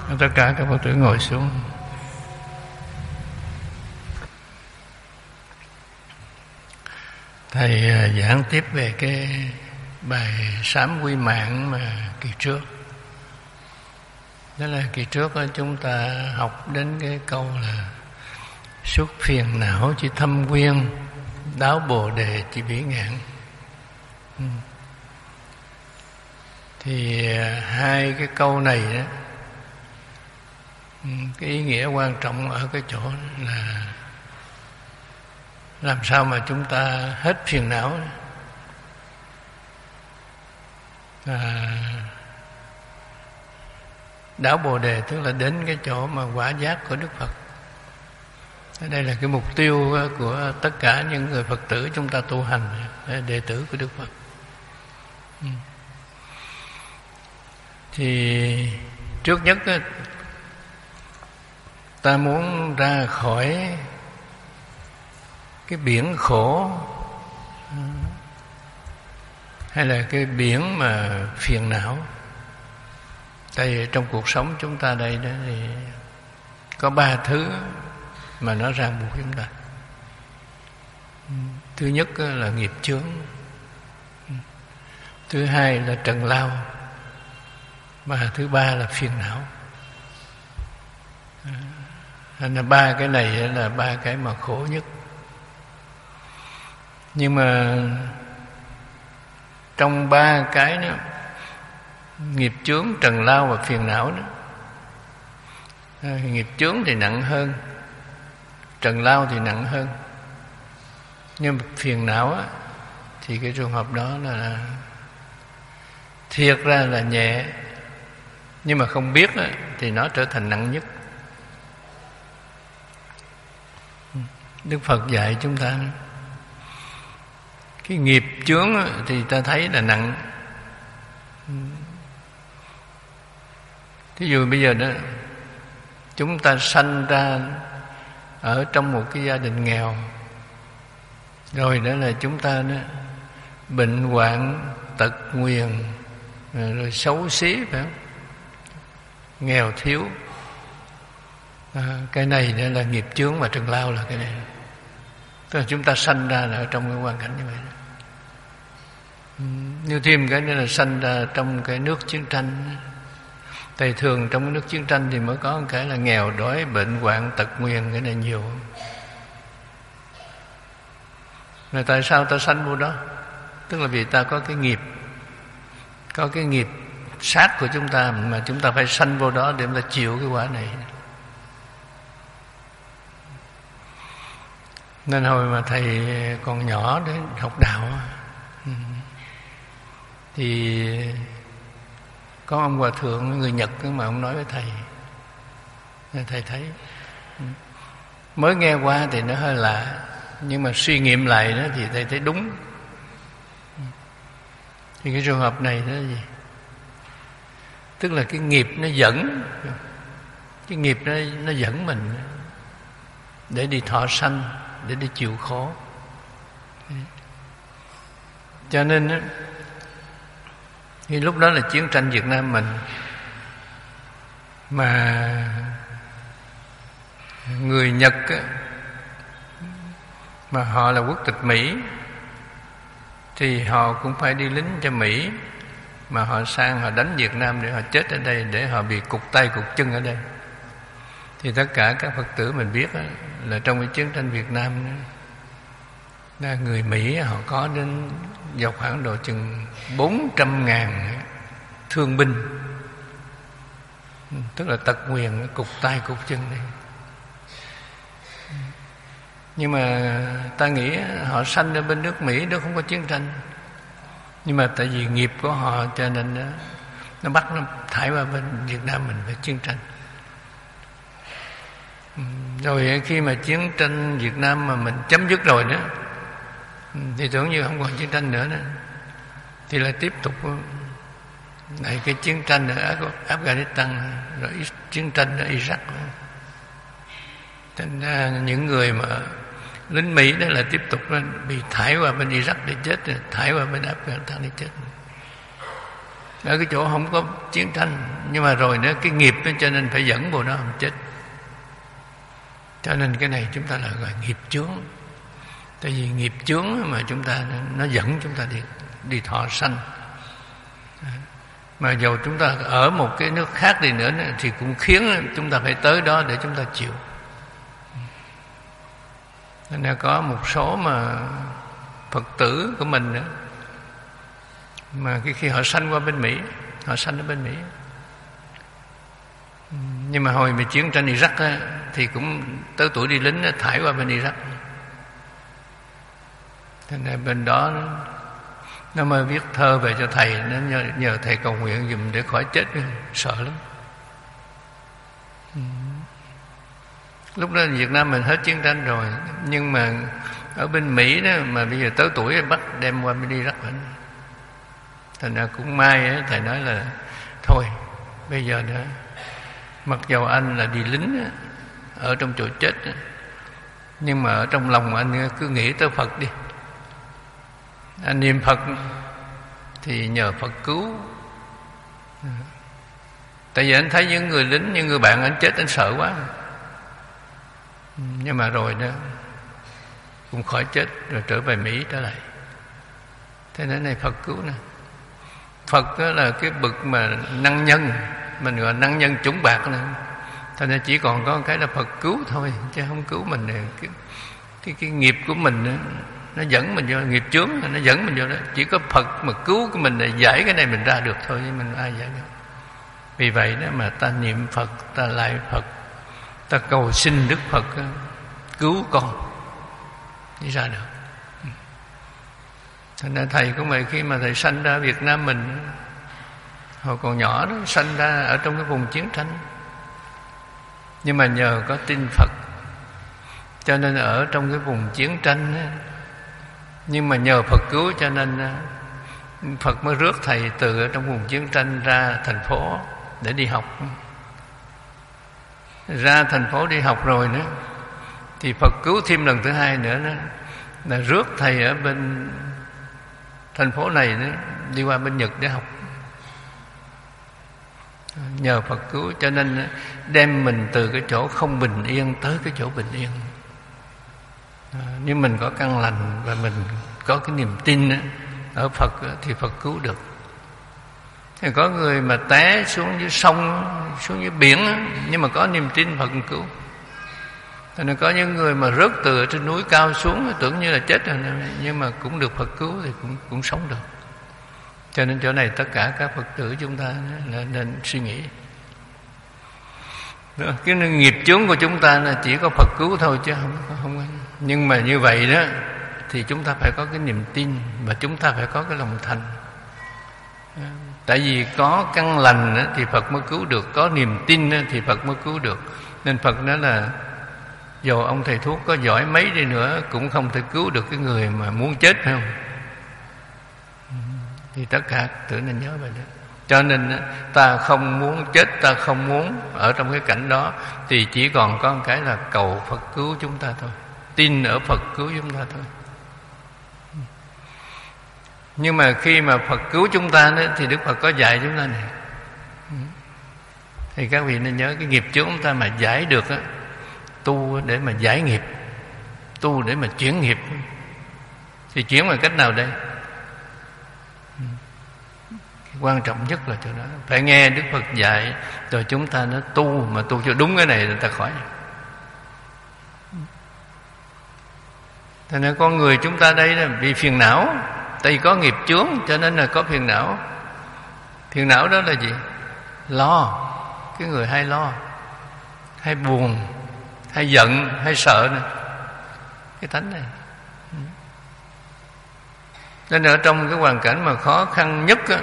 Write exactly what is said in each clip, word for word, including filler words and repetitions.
Tất cả các Phật tử ngồi xuống. Thầy giảng tiếp về cái bài sám quy mạng mà kỳ trước. Đó là kỳ trước chúng ta học đến cái câu là suốt phiền não chỉ thâm quyên, đáo bồ đề chỉ bỉ ngạn. Ừ. Thì hai cái câu này đó, cái ý nghĩa quan trọng ở cái chỗ là làm sao mà chúng ta hết phiền não. À, đáo bồ đề tức là đến cái chỗ mà quả giác của Đức Phật. Đây là cái mục tiêu của tất cả những người Phật tử chúng ta tu hành, đệ tử của Đức Phật. Ừ. Thì trước nhất ta muốn ra khỏi cái biển khổ hay là cái biển mà phiền não. Tại vì trong cuộc sống chúng ta đây đó thì có ba thứ mà nó ràng buộc chúng ta. Thứ nhất là nghiệp chướng, thứ hai là trần lao, và thứ ba là phiền não. Nên là ba cái này là ba cái mà khổ nhất. Nhưng mà trong ba cái đó, nghiệp chướng, trần lao và phiền não đó, à, nghiệp chướng thì nặng hơn, trần lao thì nặng hơn. Nhưng mà phiền não á, thì cái trường hợp đó là, là thiệt ra là nhẹ, nhưng mà không biết á, thì nó trở thành nặng nhất. Đức Phật dạy chúng ta cái nghiệp chướng á, thì ta thấy là nặng. Thí dụ bây giờ đó, chúng ta sanh ra ở trong một cái gia đình nghèo, rồi đó là chúng ta đó bệnh hoạn, tật nguyền, rồi xấu xí, phải không? Nghèo thiếu. À, cái này đó là nghiệp chướng, mà trần lao là cái này. Tức là chúng ta sanh ra là ở trong cái hoàn cảnh như vậy đó. Như thêm cái nữa là sanh ra trong cái nước chiến tranh. Tại thường trong cái nước chiến tranh thì mới có một cái là nghèo, đói, bệnh hoạn, tật nguyền, cái này nhiều. Rồi tại sao ta sanh vô đó? Tức là vì ta có cái nghiệp, có cái nghiệp sát của chúng ta, mà chúng ta phải sanh vô đó để mà chịu cái quả này. Nên hồi mà thầy còn nhỏ đến học đạo thì có ông hòa thượng người Nhật mà ông nói với thầy, thầy thấy mới nghe qua thì nó hơi lạ, nhưng mà suy nghiệm lại đó thì thầy thấy đúng. Thì cái trường hợp này đó là gì? Tức là cái nghiệp nó dẫn, cái nghiệp nó, nó dẫn mình để đi thọ sanh, để đi chịu khổ. Cho nên đó, thì lúc đó là chiến tranh Việt Nam mình, mà người Nhật á, mà họ là quốc tịch Mỹ, thì họ cũng phải đi lính cho Mỹ, mà họ sang họ đánh Việt Nam để họ chết ở đây, để họ bị cụt tay cụt chân ở đây. Thì tất cả các Phật tử mình biết á, là trong cái chiến tranh Việt Nam đó, người Mỹ họ có đến vào khoảng độ chừng bốn trăm ngàn thương binh, tức là tật nguyền, cụt tay cụt chân này. Nhưng mà ta nghĩ họ sanh ở bên nước Mỹ đó không có chiến tranh, nhưng mà tại vì nghiệp của họ cho nên đó, nó bắt nó thải qua bên Việt Nam mình phải chiến tranh. Rồi khi mà chiến tranh Việt Nam mà mình chấm dứt rồi đó, thì tưởng như không còn chiến tranh nữa đó, thì lại tiếp tục này cái chiến tranh ở Afghanistan, rồi chiến tranh ở Iraq. Thành ra những người mà lính Mỹ đó là tiếp tục bị thải qua bên Iraq để chết, thải qua bên Afghanistan để chết. ở cái chỗ không có chiến tranh, nhưng mà rồi nữa cái nghiệp đó, cho nên phải dẫn vô nó không chết. Cho nên cái này chúng ta là gọi nghiệp chướng. Tại vì nghiệp chướng mà chúng ta nó dẫn chúng ta đi đi thọ sanh. Mà dù chúng ta ở một cái nước khác đi nữa thì cũng khiến chúng ta phải tới đó để chúng ta chịu. Nên là có một số mà Phật tử của mình nữa, mà cái khi họ sanh qua bên Mỹ, họ sanh ở bên Mỹ, nhưng mà hồi mà chiến tranh Iraq á, thì cũng tới tuổi đi lính á, thải qua bên Iraq. Thế nên bên đó nó, nó mới viết thơ về cho thầy, nó nhờ, nhờ thầy cầu nguyện giùm để khỏi chết, sợ lắm. Lúc đó Việt Nam mình hết chiến tranh rồi, nhưng mà ở bên Mỹ đó mà bây giờ tới tuổi bắt đem qua bên Iraq vẫn. Thành ra cũng may ấy, thầy nói là thôi bây giờ nữa, mặc dầu anh là đi lính á, ở trong chỗ chết á, nhưng mà ở trong lòng anh cứ nghĩ tới Phật đi. Anh niệm Phật thì nhờ Phật cứu. Tại vì anh thấy những người lính, những người bạn anh chết, anh sợ quá. Nhưng mà rồi đó cũng khỏi chết, rồi trở về Mỹ trở lại. Thế nên này Phật cứu nè. Phật đó là cái bậc mà năng nhân, mình gọi năng nhân chủng bạc nè. Thành ra chỉ còn có cái là Phật cứu thôi, chứ không cứu mình. Cái, cái, cái nghiệp của mình đó, nó dẫn mình vô nghiệp chướng, nó dẫn mình vô đó. Chỉ có Phật mà cứu cái mình để giải cái này mình ra được thôi, chứ mình ai giải được. Vì vậy đó mà ta niệm Phật, ta lại Phật, ta cầu xin Đức Phật cứu con đi ra được. Thành ra thầy của mày khi mà thầy sanh ra Việt Nam mình, hồi còn nhỏ đó, sanh ra ở trong cái vùng chiến tranh, nhưng mà nhờ có tin Phật cho nên ở trong cái vùng chiến tranh đó, nhưng mà nhờ Phật cứu cho nên Phật mới rước thầy từ ở trong vùng chiến tranh ra thành phố để đi học. Ra thành phố đi học rồi nữa thì Phật cứu thêm lần thứ hai nữa đó, là rước thầy ở bên thành phố này nữa, đi qua bên Nhật để học. Nhờ Phật cứu cho nên đem mình từ cái chỗ không bình yên tới cái chỗ bình yên. Nếu mình có căn lành và mình có cái niềm tin ở Phật thì Phật cứu được. Thì có người mà té xuống dưới sông, xuống dưới biển, nhưng mà có niềm tin Phật cứu. Cho nên có những người mà rớt từ trên núi cao xuống tưởng như là chết rồi, nhưng mà cũng được Phật cứu thì cũng cũng sống được. Cho nên chỗ này tất cả các Phật tử chúng ta nên, nên suy nghĩ. Cái nghiệp chướng của chúng ta là chỉ có Phật cứu thôi chứ không không. Nhưng mà như vậy đó thì chúng ta phải có cái niềm tin và chúng ta phải có cái lòng thành. Tại vì có căn lành thì Phật mới cứu được, có niềm tin thì Phật mới cứu được. Nên Phật nói là dù ông thầy thuốc có giỏi mấy đi nữa cũng không thể cứu được cái người mà muốn chết, phải không? Thì tất cả tự nên nhớ về đó. Cho nên ta không muốn chết, ta không muốn ở trong cái cảnh đó, thì chỉ còn có một cái là cầu Phật cứu chúng ta thôi, tin ở Phật cứu chúng ta thôi. Nhưng mà khi mà Phật cứu chúng ta đó, thì Đức Phật có dạy chúng ta này. Thì các vị nên nhớ cái nghiệp chướng chúng ta mà giải được á, tu để mà giải nghiệp, tu để mà chuyển nghiệp. Thì chuyển bằng cách nào đây? Cái quan trọng nhất là chỗ đó, phải nghe Đức Phật dạy rồi chúng ta nó tu, mà tu cho đúng cái này là ta khỏi. Thế nên con người chúng ta đây là vì phiền não, tại vì có nghiệp chướng cho nên là có phiền não. Phiền não đó là gì? Lo. Cái người hay lo, hay buồn, hay giận, hay sợ này. Cái tánh này. Nên ở trong cái hoàn cảnh mà khó khăn nhất á,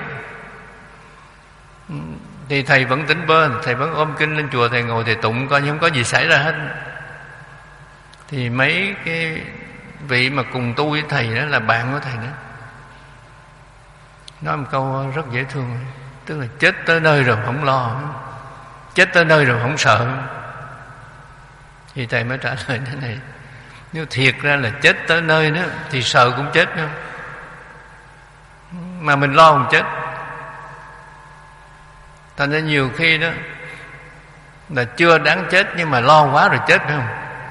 thì thầy vẫn tỉnh bơ, thầy vẫn ôm kinh lên chùa, thầy ngồi thầy tụng coi như không có gì xảy ra hết. Thì mấy cái vị mà cùng tu với thầy đó là bạn của thầy đó, nói một câu rất dễ thương, tức là chết tới nơi rồi không lo, chết tới nơi rồi không sợ. Thì thầy mới trả lời thế này: nếu thiệt ra là chết tới nơi đó thì sợ cũng chết nữa, mà mình lo không chết. Thành ra nhiều khi đó là chưa đáng chết nhưng mà lo quá rồi chết, phải không?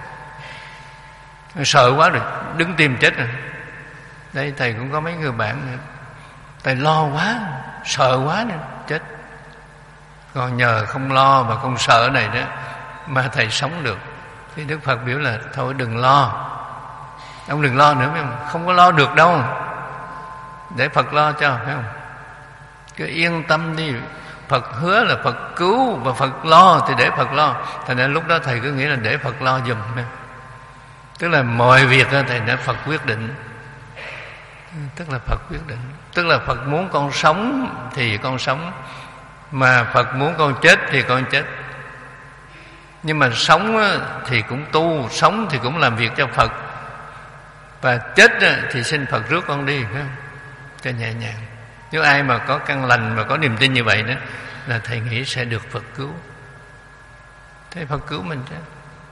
Sợ quá rồi đứng tim chết rồi. Đây thầy cũng có mấy người bạn nữa, thầy lo quá, sợ quá nữa chết. Còn nhờ không lo và không sợ này đó mà thầy sống được. Thì Đức Phật biểu là thôi đừng lo, ông đừng lo nữa, phải không? Không có lo được đâu, để Phật lo cho, phải không? Cứ yên tâm đi, Phật hứa là Phật cứu và Phật lo thì để Phật lo. Thành ra lúc đó thầy cứ nghĩ là để Phật lo giùm. Tức là mọi việc thầy đã Phật quyết định. Tức là Phật quyết định. Tức là Phật muốn con sống thì con sống, mà Phật muốn con chết thì con chết. Nhưng mà sống thì cũng tu, sống thì cũng làm việc cho Phật, và chết thì xin Phật rước con đi, phải không? Cho nhẹ nhàng. Nếu ai mà có căn lành và có niềm tin như vậy đó là thầy nghĩ sẽ được Phật cứu. Thế Phật cứu mình chứ.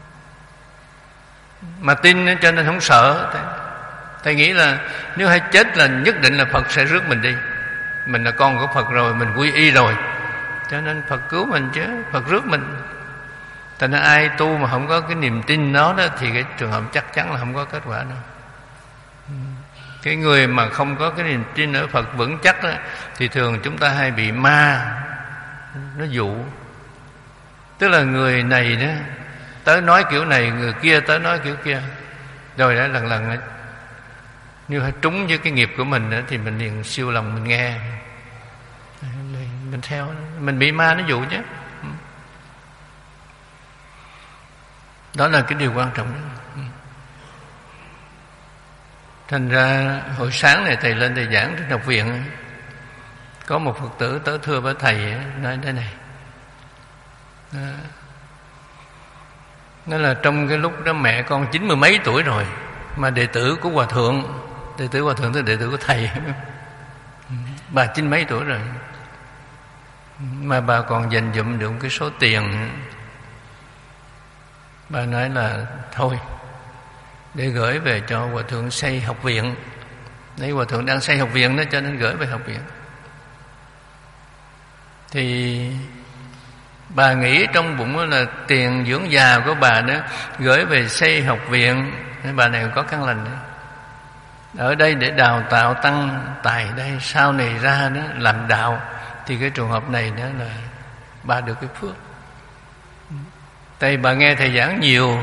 Mà tin cho nên không sợ. Thầy, thầy nghĩ là nếu hay chết là nhất định là Phật sẽ rước mình đi. Mình là con của Phật rồi, mình quy y rồi, cho nên Phật cứu mình chứ, Phật rước mình. Thành ra ai tu mà không có cái niềm tin đó, đó thì cái trường hợp chắc chắn là không có kết quả đâu. Cái người mà không có cái niềm tin ở Phật vững chắc đó, thì thường chúng ta hay bị ma nó dụ. Tức là người này đó tới nói kiểu này, người kia tới nói kiểu kia, rồi đó lần lần nếu hay trúng với cái nghiệp của mình đó, thì mình liền siêu lòng mình nghe, mình theo, mình bị ma nó dụ chứ. Đó là cái điều quan trọng đó. Thành ra hồi sáng này thầy lên thầy giảng trên học viện, có một Phật tử tới thưa với thầy, nói thế này, nói là trong cái lúc đó mẹ con chín mươi mấy tuổi rồi, mà đệ tử của Hòa Thượng, đệ tử Hòa Thượng tức đệ tử của thầy, bà chín mấy tuổi rồi, mà bà còn dành dụm được cái số tiền. Bà nói là thôi để gửi về cho Hòa Thượng xây học viện. Đấy, Hòa Thượng đang xây học viện đó, cho nên gửi về học viện. Thì bà nghĩ trong bụng là tiền dưỡng già của bà đó gửi về xây học viện. Bà này có căn lành đó, ở đây để đào tạo tăng tài đây, sau này ra đó làm đạo. Thì cái trường hợp này đó là bà được cái phước. Tại bà nghe thầy giảng nhiều,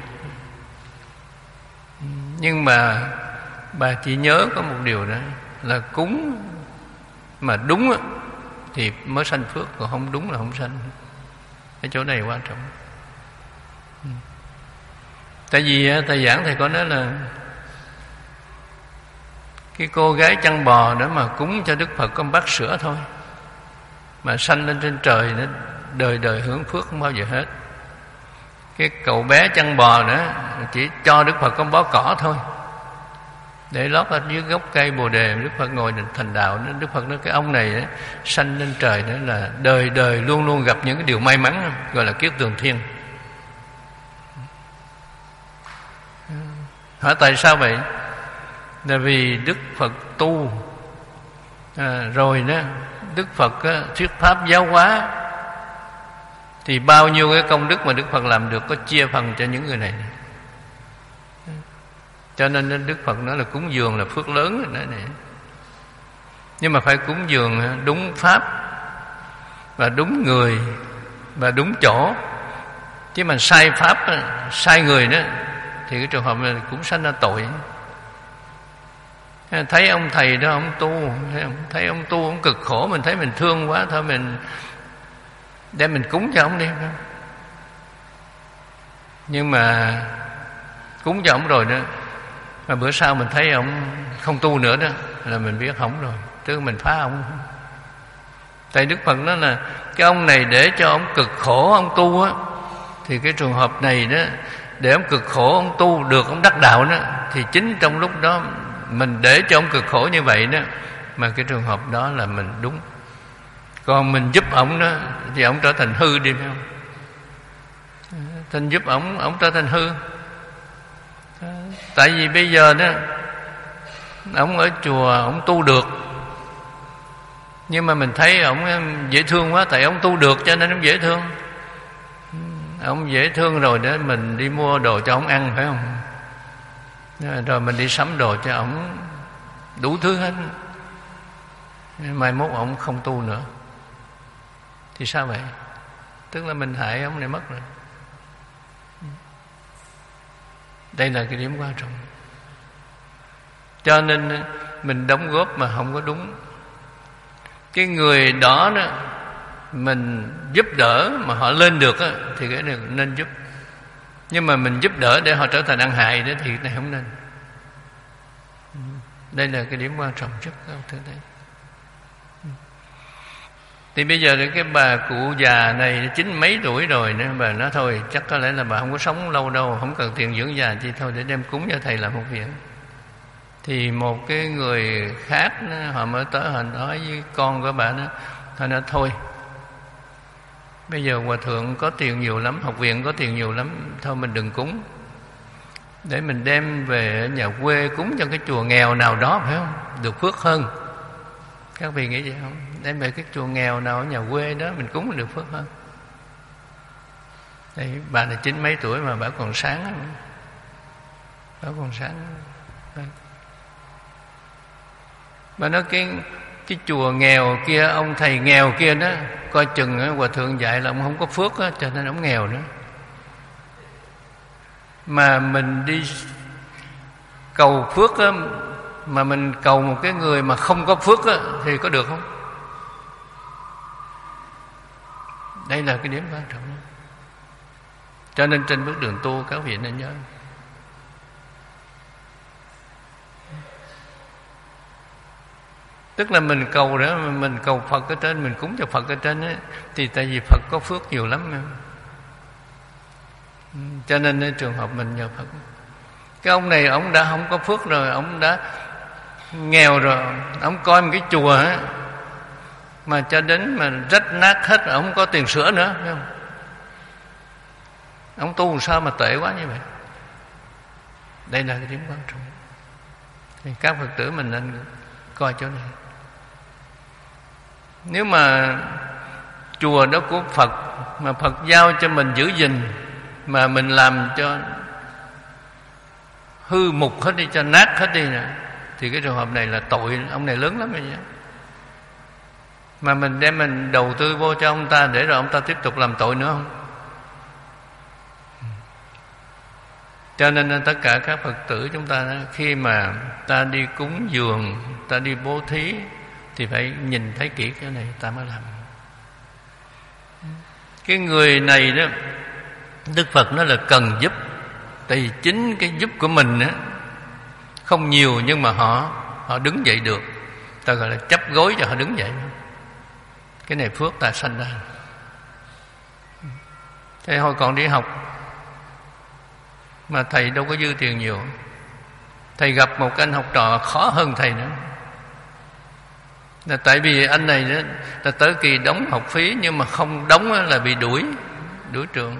nhưng mà bà chỉ nhớ có một điều đó là cúng mà đúng thì mới sanh phước, còn không đúng là không sanh. Cái chỗ này quan trọng. Tại vì thầy giảng thầy có nói là cái cô gái chăn bò đó mà cúng cho Đức Phật có một bát sữa thôi, mà sanh lên trên trời nó đời đời hưởng phước không bao giờ hết. Cái cậu bé chăn bò nữa chỉ cho Đức Phật có bó cỏ thôi, để lót ở dưới gốc cây Bồ Đề, Đức Phật ngồi thành đạo. Đức Phật nói cái ông này đó, sanh lên trời đó là đời đời luôn luôn gặp những cái điều may mắn, gọi là kiết tường thiên. Hỏi tại sao vậy? Là vì Đức Phật tu à, rồi đó Đức Phật á, thuyết pháp giáo hóa, thì bao nhiêu cái công đức mà Đức Phật làm được có chia phần cho những người này. Cho nên Đức Phật nói là cúng dường là phước lớn rồi đó này. Nhưng mà phải cúng dường đúng pháp và đúng người và đúng chỗ. Chứ mà sai pháp, sai người đó thì cái trường hợp này cũng sanh ra tội. Thấy ông thầy đó ông tu, thấy ông tu ông cực khổ, mình thấy mình thương quá, thôi mình để mình cúng cho ông đi. Nhưng mà cúng cho ông rồi đó, mà bữa sau mình thấy ông không tu nữa đó, là mình biết hỏng rồi, tức mình phá ông. Tại Đức Phật nói là cái ông này để cho ông cực khổ ông tu á, thì cái trường hợp này đó, để ông cực khổ ông tu được ông đắc đạo đó, thì chính trong lúc đó mình để cho ông cực khổ như vậy đó, mà cái trường hợp đó là mình đúng. Còn mình giúp ổng đó thì ổng trở thành hư đi, phải không? Thành giúp ổng, ổng trở thành hư. Tại vì bây giờ đó ổng ở chùa ổng tu được, Nhưng mà mình thấy ổng dễ thương quá, tại ổng tu được cho nên ổng dễ thương. Ổng dễ thương rồi để mình đi mua đồ cho ổng ăn, phải không? Rồi mình đi sắm đồ cho ổng đủ thứ hết. Mai mốt ổng không tu nữa thì sao vậy? Tức là mình hại ổng này mất rồi. Đây là cái điểm quan trọng. Cho nên mình đóng góp mà không có đúng, cái người đó đó mình giúp đỡ mà họ lên được á, thì cái này nên giúp. Nhưng mà mình giúp đỡ để họ trở thành ăn hại đó thì cái này không nên. Đây là cái điểm quan trọng nhất các thứ đấy. Thì bây giờ cái bà cụ già này chín mấy tuổi rồi nữa, bà nói thôi chắc có lẽ là bà không có sống lâu đâu, không cần tiền dưỡng già chi, thôi để đem cúng cho thầy làm một việc. Thì một cái người khác họ mới tới, họ nói với con của bà đó, họ nói thôi bây giờ hòa thượng có tiền nhiều lắm, học viện có tiền nhiều lắm, thôi mình đừng cúng, để mình đem về nhà quê cúng cho cái chùa nghèo nào đó, phải không? Được phước hơn. Các vị nghĩ vậy không? Đem về cái chùa nghèo nào ở nhà quê đó mình cúng được phước hơn. Đây, bà là chín mấy tuổi mà bà còn sáng lắm. Bà còn sáng. Đây. Bà nói cái cái chùa nghèo kia, ông thầy nghèo kia đó, coi chừng hòa thượng dạy là ông không có phước đó, cho nên ông nghèo nữa. Mà mình đi cầu phước đó, mà mình cầu một cái người mà không có phước đó, thì có được không? Đây là cái điểm quan trọng. Cho nên trên bước đường tu các vị nên nhớ, tức là mình cầu đó, mình cầu Phật ở trên, mình cúng cho Phật ở trên ấy, thì tại vì Phật có phước nhiều lắm. Cho nên trường hợp mình nhờ Phật. Cái ông này ông đã không có phước rồi, ông đã nghèo rồi, ông coi một cái chùa ấy, mà cho đến mà rách nát hết, ông không có tiền sửa nữa, phải không? Ông tu sao mà tệ quá như vậy? Đây là cái điểm quan trọng. Thì các Phật tử mình nên coi chỗ này. Nếu mà chùa đó của Phật, mà Phật giao cho mình giữ gìn, mà mình làm cho hư mục hết đi, cho nát hết đi nè, thì cái trường hợp này là tội ông này lớn lắm rồi nhá. Mà mình đem mình đầu tư vô cho ông ta để rồi ông ta tiếp tục làm tội nữa không? Cho nên tất cả các Phật tử chúng ta, khi mà ta đi cúng dường, ta đi bố thí, thì phải nhìn thấy kỹ cái này ta mới làm. Cái người này đó, Đức Phật nói là cần giúp. Tại vì chính cái giúp của mình á, không nhiều nhưng mà họ họ đứng dậy được, ta gọi là chấp gối cho họ đứng dậy. Cái này phước ta sanh ra. Thế hồi còn đi học mà thầy đâu có dư tiền nhiều, thầy gặp một anh học trò khó hơn thầy nữa, là tại vì anh này đó, là tới kỳ đóng học phí, nhưng mà không đóng là bị đuổi đuổi trường.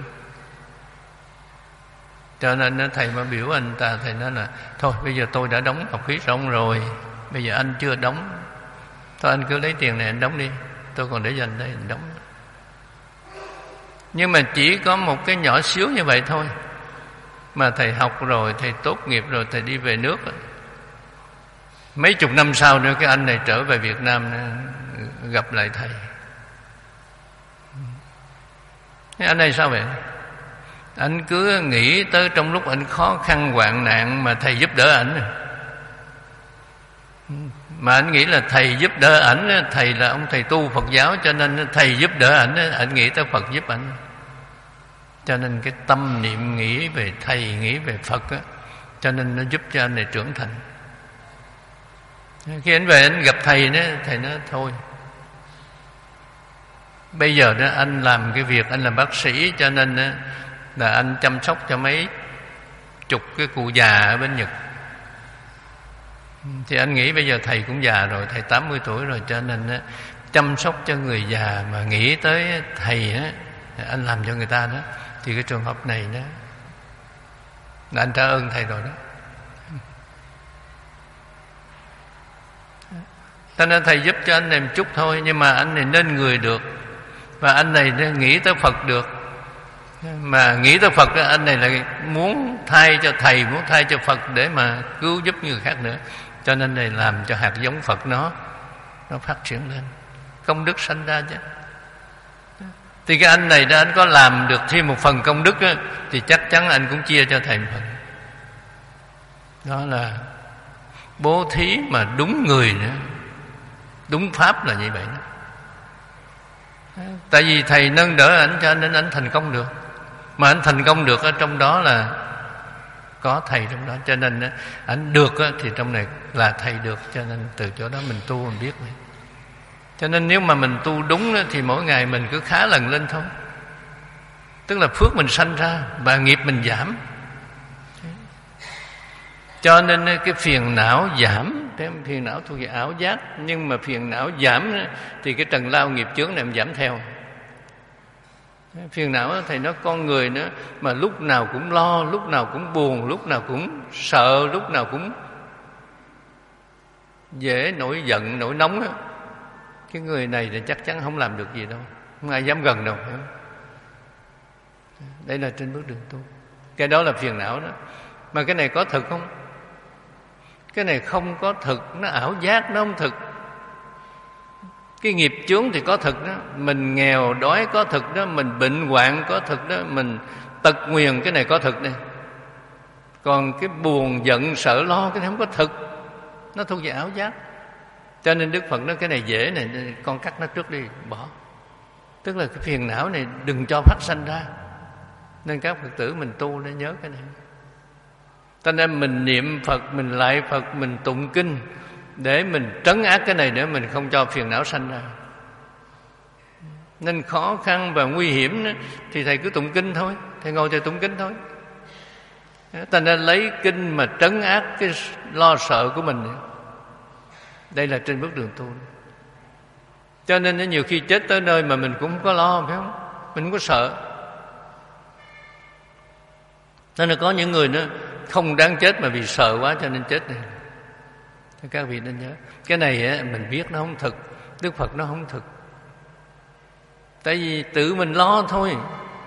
Cho nên thầy mà biểu anh ta, thầy nói là thôi bây giờ tôi đã đóng học phí xong rồi, bây giờ anh chưa đóng, thôi anh cứ lấy tiền này anh đóng đi, tôi còn để dành đây anh đóng. Nhưng mà chỉ có một cái nhỏ xíu như vậy thôi, mà thầy học rồi, thầy tốt nghiệp rồi, thầy đi về nước. Mấy chục năm sau nữa cái anh này trở về Việt Nam gặp lại thầy. Cái anh này sao vậy? Anh cứ nghĩ tới trong lúc anh khó khăn hoạn nạn mà thầy giúp đỡ ảnh. Mà anh nghĩ là thầy giúp đỡ ảnh, thầy là ông thầy tu Phật giáo, cho nên thầy giúp đỡ ảnh, ảnh nghĩ tới Phật giúp ảnh. Cho nên cái tâm niệm nghĩ về thầy, nghĩ về Phật á, cho nên nó giúp cho anh này trưởng thành. Khi anh về anh gặp thầy đó, thầy nói thôi, bây giờ đó anh làm cái việc, anh làm bác sĩ, cho nên đó, là anh chăm sóc cho mấy chục cái cụ già ở bên Nhật. Thì anh nghĩ bây giờ thầy cũng già rồi, thầy tám mươi tuổi rồi, cho nên đó, chăm sóc cho người già mà nghĩ tới thầy đó, anh làm cho người ta đó, thì cái trường hợp này đó là anh trả ơn thầy rồi đó. Cho nên thầy giúp cho anh này một chút thôi, nhưng mà anh này nên người được, và anh này nghĩ tới Phật được. Mà nghĩ tới Phật, anh này lại muốn thay cho thầy, muốn thay cho Phật để mà cứu giúp người khác nữa. Cho nên này làm cho hạt giống Phật nó nó phát triển lên, công đức sanh ra chứ. Thì cái anh này đó, anh có làm được thêm một phần công đức đó, thì chắc chắn anh cũng chia cho thầy một phần. Đó là bố thí mà đúng người nữa, đúng pháp là như vậy đó. Tại vì thầy nâng đỡ ảnh cho nên ảnh thành công được. Mà ảnh thành công được ở trong đó là có thầy trong đó. Cho nên ảnh được thì trong này là thầy được. Cho nên từ chỗ đó mình tu mình biết này. Cho nên nếu mà mình tu đúng thì mỗi ngày mình cứ khá lần lên thôi. Tức là phước mình sanh ra và nghiệp mình giảm. Cho nên cái phiền não giảm. Phiền não thuộc về ảo giác. Nhưng mà phiền não giảm thì cái trần lao nghiệp chướng này mình giảm theo. Phiền não thầy nói con người nữa, mà lúc nào cũng lo, lúc nào cũng buồn, lúc nào cũng sợ, lúc nào cũng dễ nổi giận, nổi nóng đó. Cái người này thì chắc chắn không làm được gì đâu, không ai dám gần đâu. Đây là trên bước đường tu. Cái đó là phiền não đó. Mà cái này có thực không? Cái này không có thực, nó ảo giác, nó không thực. Cái nghiệp chướng thì có thực đó. Mình nghèo đói có thực đó. Mình bệnh hoạn có thực đó. Mình tật nguyền, cái này có thực đây. Còn cái buồn giận sợ lo, cái này không có thực, nó thuộc về ảo giác. Cho nên Đức Phật nói cái này dễ này, con cắt nó trước đi, bỏ. Tức là cái phiền não này đừng cho phát sanh ra. Nên các Phật tử mình tu để nhớ cái này. Cho nên mình niệm Phật, mình lại Phật, mình tụng kinh để mình trấn áp cái này, để mình không cho phiền não sanh ra. Nên khó khăn và nguy hiểm đó, thì thầy cứ tụng kinh thôi. Thầy ngồi thầy tụng kinh thôi. Ta nên lấy kinh mà trấn áp cái lo sợ của mình. Đây là trên bước đường tu. Cho nên nhiều khi chết tới nơi mà mình cũng không có lo, phải không? Mình không có sợ. Nên là có những người nữa không đáng chết mà vì sợ quá cho nên chết này. Các vị nên nhớ, cái này á, mình biết nó không thực, Đức Phật nó không thực. Tại vì tự mình lo thôi.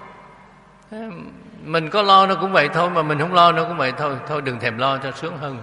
Mình có lo nó cũng vậy thôi, mà mình không lo nó cũng vậy thôi. Thôi đừng thèm lo cho sướng hơn.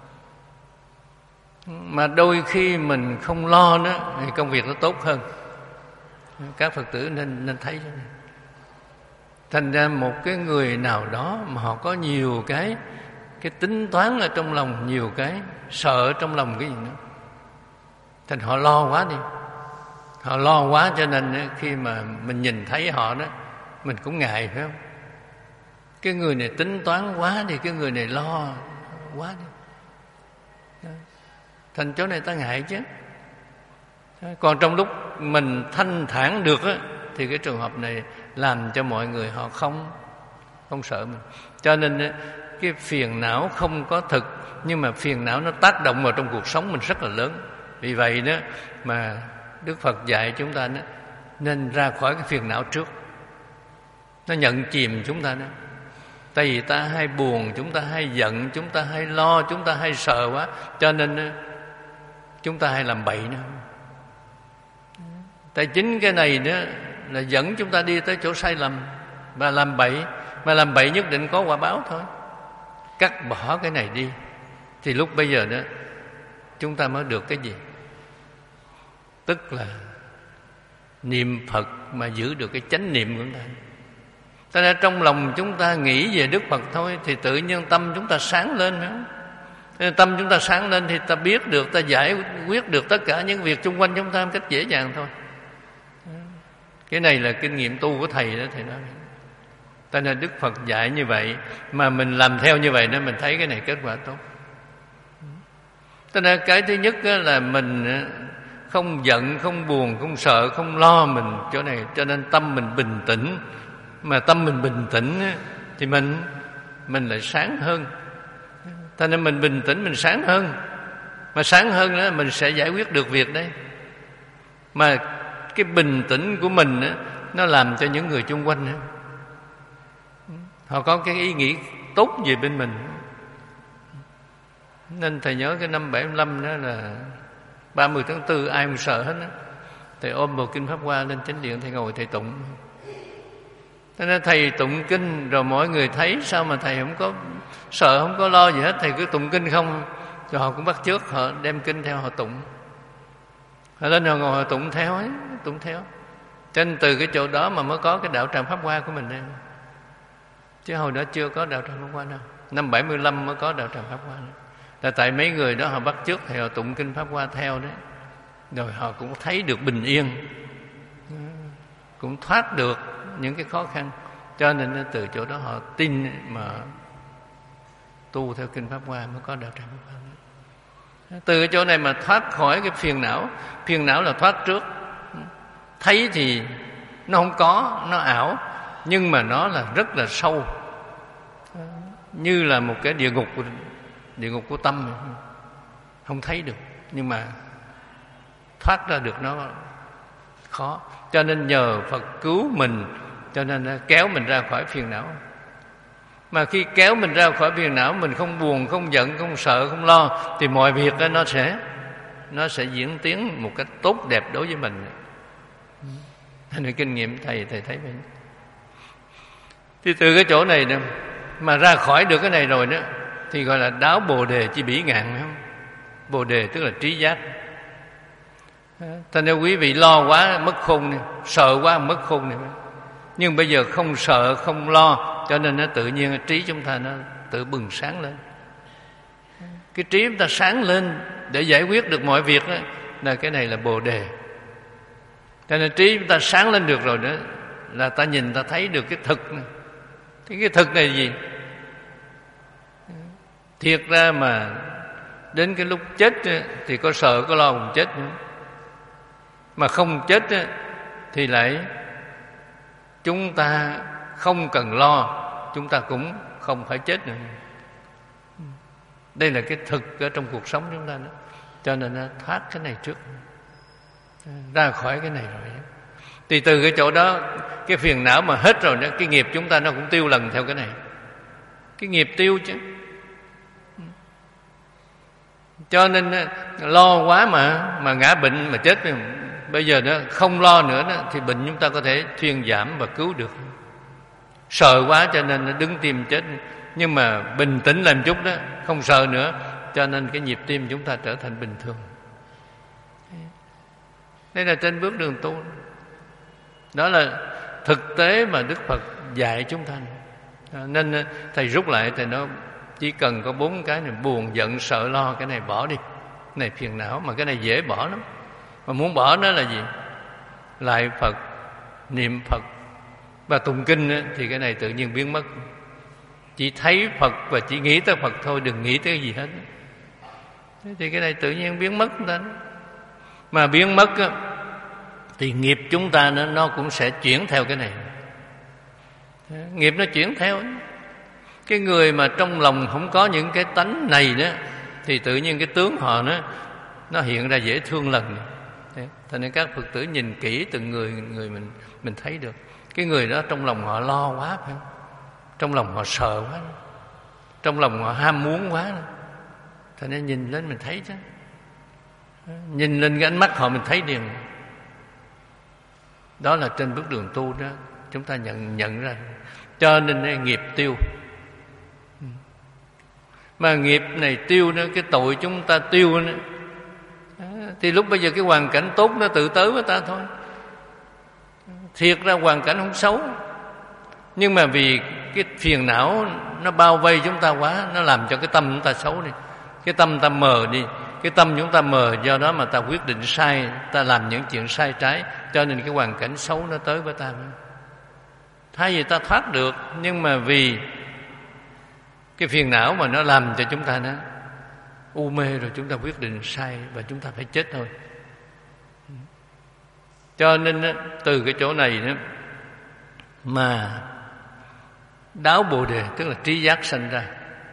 Mà đôi khi mình không lo nữa thì công việc nó tốt hơn. Các Phật tử nên nên thấy cho này. Thành ra một cái người nào đó mà họ có nhiều cái cái tính toán ở trong lòng, nhiều cái sợ trong lòng cái gì nữa, thành họ lo quá đi. Họ lo quá cho nên khi mà mình nhìn thấy họ đó, mình cũng ngại, phải không? Cái người này tính toán quá đi, cái người này lo quá đi. Thành chỗ này ta ngại chứ. Còn trong lúc mình thanh thản được á, thì cái trường hợp này làm cho mọi người họ không không sợ mình. Cho nên cái phiền não không có thực, nhưng mà phiền não nó tác động vào trong cuộc sống mình rất là lớn. Vì vậy đó mà Đức Phật dạy chúng ta đó, nên ra khỏi cái phiền não trước. Nó nhận chìm chúng ta đó. Tại vì ta hay buồn, chúng ta hay giận, chúng ta hay lo, chúng ta hay sợ quá, cho nên chúng ta hay làm bậy nữa. Tại chính cái này đó là dẫn chúng ta đi tới chỗ sai lầm và làm bậy. Mà làm bậy nhất định có quả báo thôi. Cắt bỏ cái này đi thì lúc bây giờ đó chúng ta mới được cái gì? Tức là niệm Phật mà giữ được cái chánh niệm của chúng ta. Cho nên trong lòng chúng ta nghĩ về Đức Phật thôi thì tự nhiên tâm chúng ta sáng lên nữa. Nên tâm chúng ta sáng lên thì ta biết được, ta giải quyết được tất cả những việc xung quanh chúng ta một cách dễ dàng thôi. Cái này là kinh nghiệm tu của thầy đó, thầy nói. Cho nên Đức Phật dạy như vậy mà mình làm theo như vậy nên mình thấy cái này kết quả tốt. Cho nên cái thứ nhất là mình không giận, không buồn, không sợ, không lo mình chỗ này, cho nên tâm mình bình tĩnh. Mà tâm mình bình tĩnh thì mình mình lại sáng hơn. Cho nên mình bình tĩnh, mình sáng hơn. Mà sáng hơn đó mình sẽ giải quyết được việc đấy. Mà cái bình tĩnh của mình đó, nó làm cho những người xung quanh đó, họ có cái ý nghĩ tốt về bên mình. Nên thầy nhớ cái năm bảy mươi lăm đó là ba mươi tháng tư ai cũng sợ hết á. Thầy ôm bộ kinh Pháp Hoa lên chánh điện, thầy ngồi thầy tụng. Thế nên thầy tụng kinh rồi mọi người thấy sao mà thầy không có sợ, không có lo gì hết, thầy cứ tụng kinh không. Rồi họ cũng bắt chước, họ đem kinh theo họ tụng. Họ lên họ ngồi họ tụng theo ấy, tụng theo. Cho nên từ cái chỗ đó mà mới có cái đạo tràng Pháp Hoa của mình đây. Chứ hồi đó chưa có đạo tràng Pháp Hoa đâu. Năm bảy mươi lăm mới có đạo tràng Pháp Hoa đó. Là tại mấy người đó họ bắt chước thầy, họ tụng kinh Pháp Hoa theo đấy. Rồi họ cũng thấy được bình yên, cũng thoát được những cái khó khăn. Cho nên từ chỗ đó họ tin mà tu theo kinh Pháp Hoa mới có đạo tràng Pháp Hoa. Từ cái chỗ này mà thoát khỏi cái phiền não. Phiền não là thoát trước. Thấy thì nó không có, nó ảo, nhưng mà nó là rất là sâu, như là một cái địa ngục, địa ngục của tâm, không thấy được, nhưng mà thoát ra được nó khó. Cho nên nhờ Phật cứu mình, cho nên kéo mình ra khỏi phiền não. Mà khi kéo mình ra khỏi phiền não, mình không buồn, không giận, không sợ, không lo, thì mọi việc đó nó sẽ nó sẽ diễn tiến một cách tốt đẹp đối với mình. Nên kinh nghiệm thầy thầy thấy vậy. Thì từ cái chỗ này đó, mà ra khỏi được cái này rồi đó, thì gọi là đáo Bồ Đề chi bỉ ngạn, phải không? Bồ Đề tức là trí giác. Thành ra quý vị lo quá mất khôn này, sợ quá mất khôn này. Nhưng bây giờ không sợ, không lo, cho nên nó tự nhiên trí chúng ta nó tự bừng sáng lên. Cái trí chúng ta sáng lên để giải quyết được mọi việc đó, là cái này là Bồ Đề. Cho nên trí chúng ta sáng lên được rồi đó, là ta nhìn ta thấy được cái thực này. Thì cái thực này là gì? Thiệt ra mà đến cái lúc chết thì có sợ có lo cũng chết nữa. Mà không chết thì lại chúng ta không cần lo, chúng ta cũng không phải chết nữa. Đây là cái thực ở trong cuộc sống chúng ta đó. Cho nên nó thoát cái này trước, ra khỏi cái này rồi. Thì từ cái chỗ đó, cái phiền não mà hết rồi đó, cái nghiệp chúng ta nó cũng tiêu lần theo cái này. Cái nghiệp tiêu chứ. Cho nên lo quá mà mà ngã bệnh mà chết. Bây giờ đó không lo nữa đó, thì bệnh chúng ta có thể thuyên giảm và cứu được. Sợ quá cho nên nó đứng tim chết. Nhưng mà bình tĩnh làm chút đó, không sợ nữa, cho nên cái nhịp tim chúng ta trở thành bình thường. Đây là trên bước đường tu. Đó là thực tế mà Đức Phật dạy chúng ta. Nên thầy rút lại, thầy nói chỉ cần có bốn cái này: buồn, giận, sợ, lo. Cái này bỏ đi, cái này phiền não, mà cái này dễ bỏ lắm. Mà muốn bỏ nó là gì? Lại Phật, niệm Phật và tụng kinh thì cái này tự nhiên biến mất. Chỉ thấy Phật và chỉ nghĩ tới Phật thôi, đừng nghĩ tới gì hết. Thì cái này tự nhiên biến mất ta. Mà biến mất thì nghiệp chúng ta nó, nó cũng sẽ chuyển theo cái này. Nghiệp nó chuyển theo. Cái người mà trong lòng không có những cái tánh này đó, thì tự nhiên cái tướng họ nó nó hiện ra dễ thương lần. Thế nên các Phật tử nhìn kỹ từng người người mình mình thấy được. Cái người đó trong lòng họ lo quá, phải không? Trong lòng họ sợ quá, trong lòng họ ham muốn quá. Thế nên nhìn lên mình thấy chứ. Nhìn lên cái ánh mắt họ mình thấy liền. Đó là trên bước đường tu đó, chúng ta nhận nhận ra. Cho nên nghiệp tiêu. Mà nghiệp này tiêu nữa, cái tội chúng ta tiêu nữa, thì lúc bây giờ cái hoàn cảnh tốt nó tự tới với ta thôi. Thiệt ra hoàn cảnh không xấu, nhưng mà vì cái phiền não nó bao vây chúng ta quá, nó làm cho cái tâm chúng ta xấu đi. Cái tâm ta mờ đi. Cái tâm chúng ta mờ, do đó mà ta quyết định sai, ta làm những chuyện sai trái, cho nên cái hoàn cảnh xấu nó tới với ta. Thay vì ta thoát được, nhưng mà vì cái phiền não mà nó làm cho chúng ta nó u mê, rồi chúng ta quyết định sai và chúng ta phải chết thôi. Cho nên từ cái chỗ này đó mà đáo Bồ Đề, tức là trí giác sanh ra.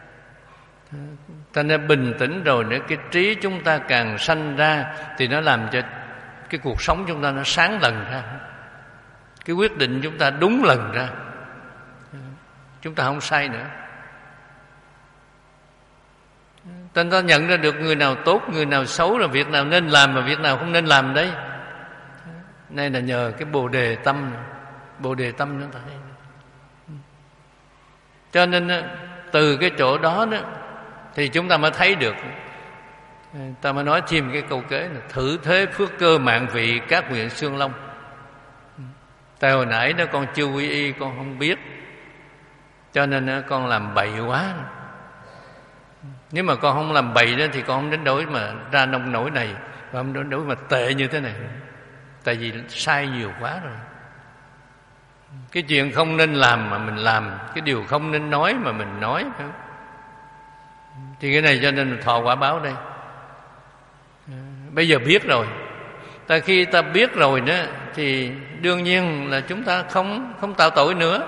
Ta nên bình tĩnh rồi nữa, cái trí chúng ta càng sanh ra thì nó làm cho cái cuộc sống chúng ta nó sáng lần ra. Cái quyết định chúng ta đúng lần ra, chúng ta không sai nữa. Ta ta nhận ra được người nào tốt, người nào xấu, rồi việc nào nên làm và việc nào không nên làm đấy. Này là nhờ cái bồ đề tâm, bồ đề tâm chúng ta thấy. Cho nên từ cái chỗ đó đó thì chúng ta mới thấy được. Ta mới nói thêm cái câu kế là thử thế phước cơ mạng vị các nguyện xương long. Tại hồi nãy đó con chưa quy y, con không biết, cho nên con làm bậy quá. Nếu mà con không làm bậy đó thì con không đến nỗi mà ra nông nổi này, và không đến nỗi mà tệ như thế này. Tại vì sai nhiều quá rồi. Cái chuyện không nên làm mà mình làm, cái điều không nên nói mà mình nói, phải không? Thì cái này cho nên mình thọ quả báo đây. Bây giờ biết rồi. Tại khi ta biết rồi đó thì đương nhiên là chúng ta không không tạo tội nữa.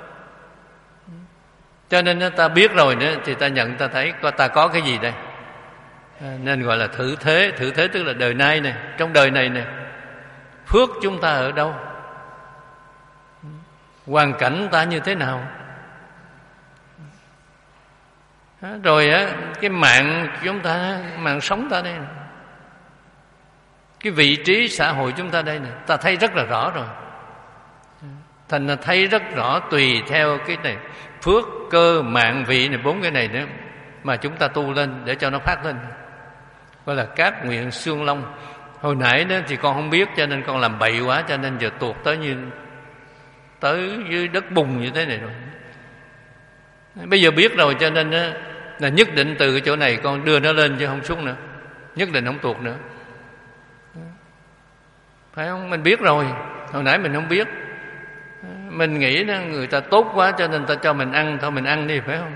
Cho nên ta biết rồi đó thì ta nhận, ta thấy ta có cái gì đây. Nên gọi là thử thế. Thử thế tức là đời nay này, trong đời này này, phước chúng ta ở đâu, hoàn cảnh ta như thế nào. Rồi á, cái mạng chúng ta, mạng sống ta đây này, cái vị trí xã hội chúng ta đây này, ta thấy rất là rõ rồi. Thành là thấy rất rõ tùy theo cái này phước, cơ, mạng, vị này, bốn cái này nữa mà chúng ta tu lên để cho nó phát lên, gọi là các nguyện xương long. Hồi nãy đó thì con không biết, cho nên con làm bậy quá, cho nên giờ tuột tới như tới dưới đất bùn như thế này rồi. Bây giờ biết rồi cho nên đó, là nhất định từ cái chỗ này con đưa nó lên chứ không xuống nữa, nhất định không tuột nữa, phải không? Mình biết rồi, hồi nãy mình không biết. Mình nghĩ đó, người ta tốt quá cho nên ta cho mình ăn, thôi mình ăn đi, phải không?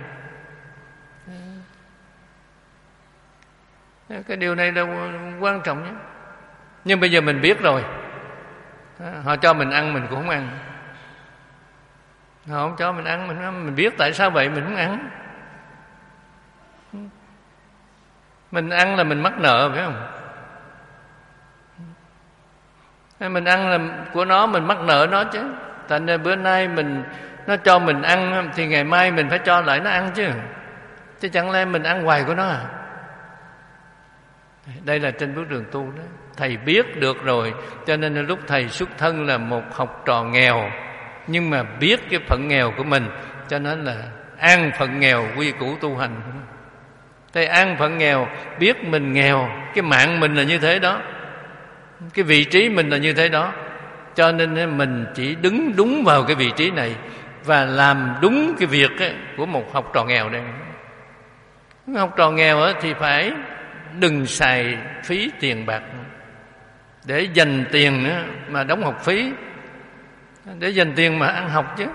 Cái điều này là quan trọng nhất. Nhưng bây giờ mình biết rồi, họ cho mình ăn mình cũng không ăn, họ không cho mình ăn mình mình biết tại sao vậy mình không ăn. Mình ăn là mình mắc nợ, phải không? Mình ăn là của nó, mình mắc nợ nó chứ. Thành ra bữa nay mình nó cho mình ăn thì ngày mai mình phải cho lại nó ăn chứ. Chứ chẳng lẽ mình ăn hoài của nó à? Đây là trên bước đường tu đó. Thầy biết được rồi, cho nên lúc thầy xuất thân là một học trò nghèo, nhưng mà biết cái phận nghèo của mình, cho nên là an phận nghèo quy củ tu hành. Thầy an phận nghèo, biết mình nghèo, cái mạng mình là như thế đó, cái vị trí mình là như thế đó, cho nên mình chỉ đứng đúng vào cái vị trí này và làm đúng cái việc của một học trò nghèo đây. Học trò nghèo thì phải đừng xài phí tiền bạc để dành tiền mà đóng học phí, để dành tiền mà ăn học chứ.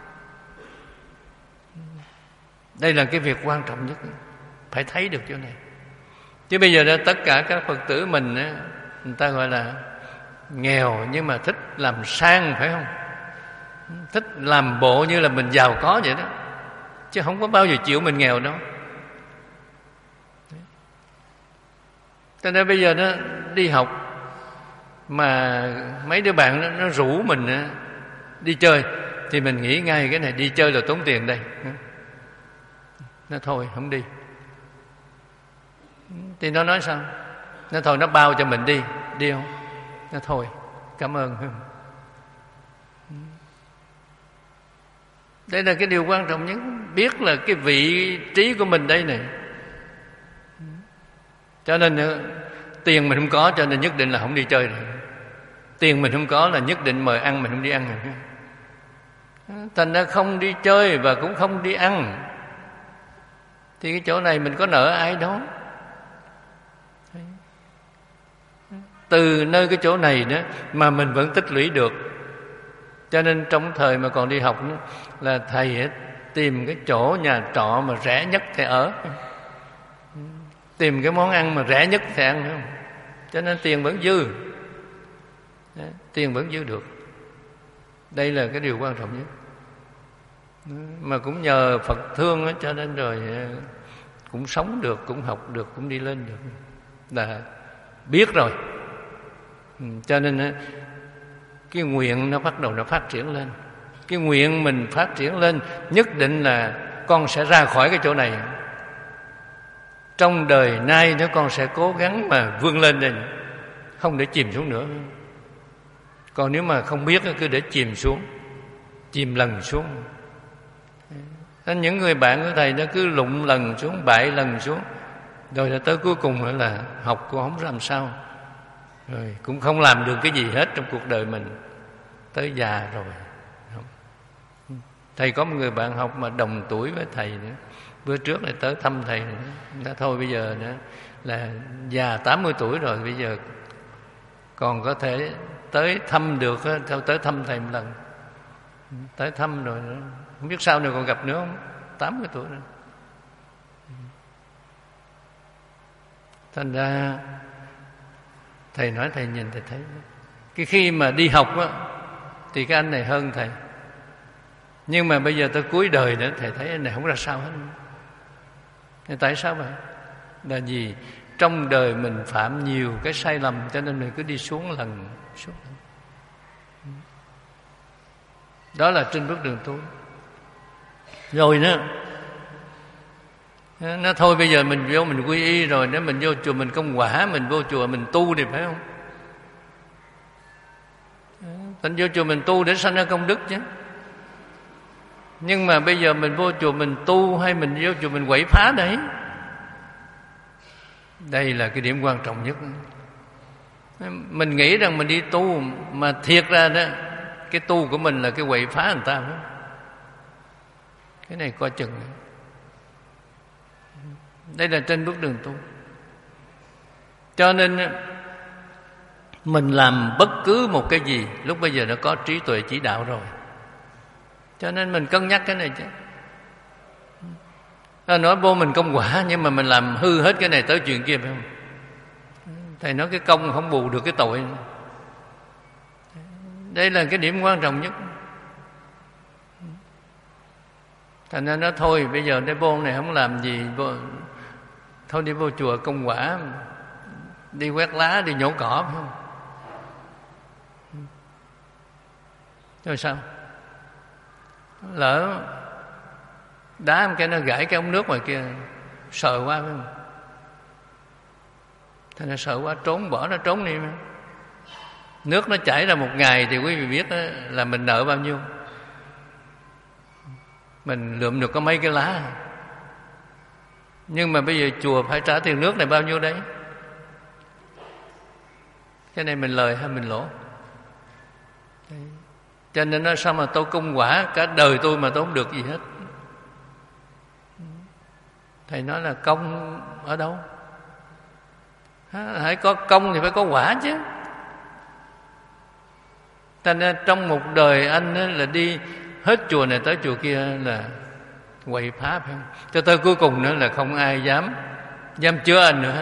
Đây là cái việc quan trọng nhất, phải thấy được chỗ này. Chứ bây giờ đó, tất cả các Phật tử mình người ta gọi là nghèo nhưng mà thích làm sang, phải không? Thích làm bộ như là mình giàu có vậy đó, chứ không có bao giờ chịu mình nghèo đâu. Cho nên bây giờ nó đi học mà mấy đứa bạn nó, nó rủ mình đi chơi thì mình nghĩ ngay cái này đi chơi là tốn tiền đây. Nó thôi không đi. Thì nó nói sao? Nó thôi nó bao cho mình đi. Đi không? Nó thôi cảm ơn. Đây là cái điều quan trọng nhất. Biết là cái vị trí của mình đây này. Cho nên tiền mình không có, cho nên nhất định là không đi chơi rồi. Tiền mình không có là nhất định mời ăn mình không đi ăn rồi. Thành ra không đi chơi và cũng không đi ăn, thì cái chỗ này mình có nợ ai đó. Từ nơi cái chỗ này đó mà mình vẫn tích lũy được. Cho nên trong thời mà còn đi học đó, là thầy tìm cái chỗ nhà trọ mà rẻ nhất thầy ở, tìm cái món ăn mà rẻ nhất thầy ăn, không? Cho nên tiền vẫn dư, tiền vẫn dư được. Đây là cái điều quan trọng nhất. Mà cũng nhờ Phật thương đó, cho nên rồi cũng sống được, cũng học được, cũng đi lên được. Là biết rồi. Cho nên cái nguyện nó bắt đầu nó phát triển lên. Cái nguyện mình phát triển lên, nhất định là con sẽ ra khỏi cái chỗ này. trong đời nay nếu con sẽ cố gắng mà vươn lên đây, không để chìm xuống nữa. Còn nếu mà không biết cứ để chìm xuống, chìm lần xuống. Nên những người bạn của thầy nó cứ lụng lần xuống, bại lần xuống, rồi là tới cuối cùng là học cũng không làm sao, rồi cũng không làm được cái gì hết trong cuộc đời mình. Tới già rồi. Thầy có một người bạn học mà đồng tuổi với thầy nữa, bữa trước lại tới thăm thầy nữa. Đã thôi bây giờ nữa là già tám mươi tuổi rồi, bây giờ còn có thể tới thăm được, tới thăm thầy một lần. Tới thăm rồi nữa, không biết sau này còn gặp nữa không. Tám mươi tuổi rồi. Thành ra thầy nói, thầy nhìn thầy thấy cái khi mà đi học á, thì cái anh này hơn thầy. Nhưng mà bây giờ tới cuối đời nữa, thầy thấy anh này không ra sao hết. Thì tại sao vậy? Là vì trong đời mình phạm nhiều cái sai lầm, cho nên mình cứ đi xuống lần xuống lần. Đó là trên bước đường tu. Rồi nữa, nó thôi bây giờ mình vô mình quy y rồi, nếu mình vô chùa mình công quả, mình vô chùa mình tu thì phải không? Mình vô chùa mình tu để sanh ra công đức chứ. Nhưng mà bây giờ mình vô chùa mình tu hay mình vô chùa mình quậy phá đấy? Đây là cái điểm quan trọng nhất. Mình nghĩ rằng mình đi tu, mà thiệt ra đó, cái tu của mình là cái quậy phá người ta. Cái này coi chừng. Đây là trên bước đường tu. Cho nên mình làm bất cứ một cái gì, lúc bây giờ nó có trí tuệ chỉ đạo rồi, cho nên mình cân nhắc cái này chứ. Nói vô mình công quả, nhưng mà mình làm hư hết cái này tới chuyện kia, phải không? Thầy nói cái công không bù được cái tội. Đây là cái điểm quan trọng nhất. Thành ra nó thôi bây giờ cái vô này không làm gì, vô, thôi đi vô chùa công quả, đi quét lá, đi nhổ cỏ, phải không? Rồi sao? Lỡ đá một cái nó gãy cái ống nước ngoài kia, sợ quá, phải không? Thế nên sợ quá trốn, bỏ nó trốn đi. Nước nó chảy ra một ngày thì quý vị biết đó, là mình nợ bao nhiêu. Mình lượm được có mấy cái lá. Nhưng mà bây giờ chùa phải trả tiền nước này bao nhiêu đấy? Cái này mình lời hay mình lỗ? Cho nên nói sao mà tôi công quả, cả đời tôi mà tôi không được gì hết. Thầy nói là công ở đâu? Hãy có công thì phải có quả chứ. Cho nên trong một đời anh là đi hết chùa này tới chùa kia là quậy phá, phải không? Cho tới cuối cùng nữa là không ai dám dám chứa anh nữa hết.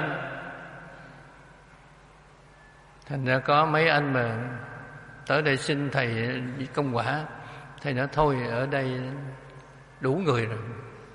Thành ra có mấy anh mà tới đây xin thầy công quả, thầy nói thôi ở đây đủ người rồi.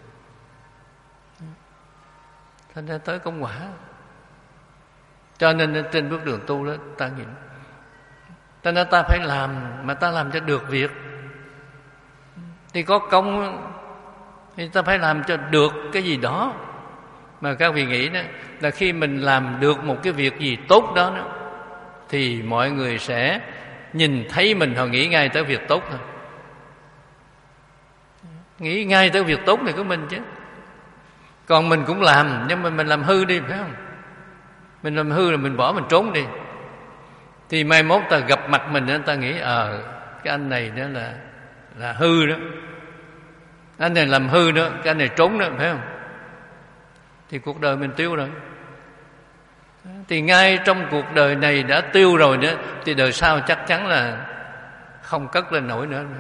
Thành ra tới công quả. Cho nên trên bước đường tu đó ta nghĩ, ta nói ta phải làm, mà ta làm cho được việc. Thì có công thì ta phải làm cho được cái gì đó. Mà các vị nghĩ đó là khi mình làm được một cái việc gì tốt đó, đó thì mọi người sẽ nhìn thấy mình, họ nghĩ ngay tới việc tốt thôi. Nghĩ ngay tới việc tốt này của mình chứ. Còn mình cũng làm, nhưng mà mình làm hư đi, phải không? Mình làm hư là mình bỏ, mình trốn đi, thì mai mốt ta gặp mặt mình đó, ta nghĩ ờ à, cái anh này đó là là hư đó, anh này làm hư đó, cái anh này trốn đó, phải không? Thì cuộc đời mình tiêu rồi. Thì ngay trong cuộc đời này đã tiêu rồi đó, thì đời sau chắc chắn là không cất lên nổi nữa.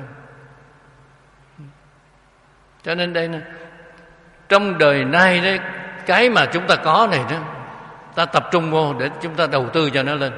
Cho nên đây nè, trong đời nay đấy, cái mà chúng ta có này đó, ta tập trung vô để chúng ta đầu tư cho nó lên.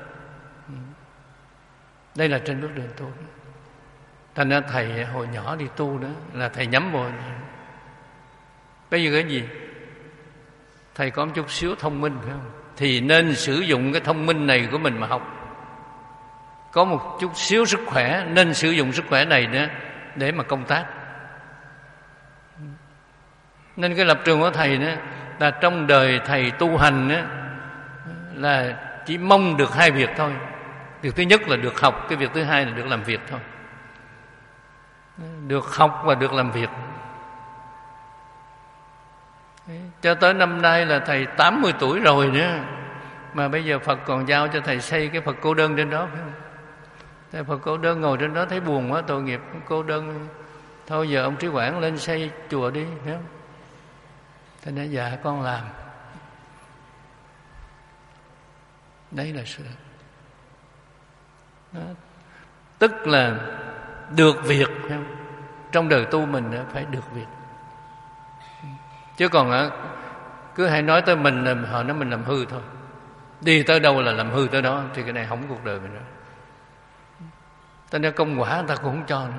Đây là trên bước đường tu. Thành ra thầy hồi nhỏ đi tu đó là thầy nhắm vô. Bây giờ cái gì? Thầy có một chút xíu thông minh, phải không? Thì nên sử dụng cái thông minh này của mình mà học. Có một chút xíu sức khỏe, nên sử dụng sức khỏe này nữa để mà công tác. Nên cái lập trường của thầy đó là trong đời thầy tu hành á, là chỉ mong được hai việc thôi. Việc thứ nhất là được học, cái việc thứ hai là được làm việc thôi. Được học và được làm việc. Cho tới năm nay là thầy tám mươi tuổi rồi nữa, mà bây giờ Phật còn giao cho thầy xây cái Phật cô đơn trên đó, phải không? Thầy Phật cô đơn ngồi trên đó thấy buồn quá, tội nghiệp cô đơn. Thôi giờ ông Trí Quảng lên xây chùa đi, phải không? Thầy nói dạ con làm. Đấy là sự đó. Tức là được việc, phải không? Trong đời tu mình phải được việc. Chứ còn cứ hay nói tới mình là họ nói mình làm hư thôi. Đi tới đâu là làm hư tới đó, thì cái này hỏng cuộc đời mình rồi. Cho nên công quả người ta cũng không cho nữa.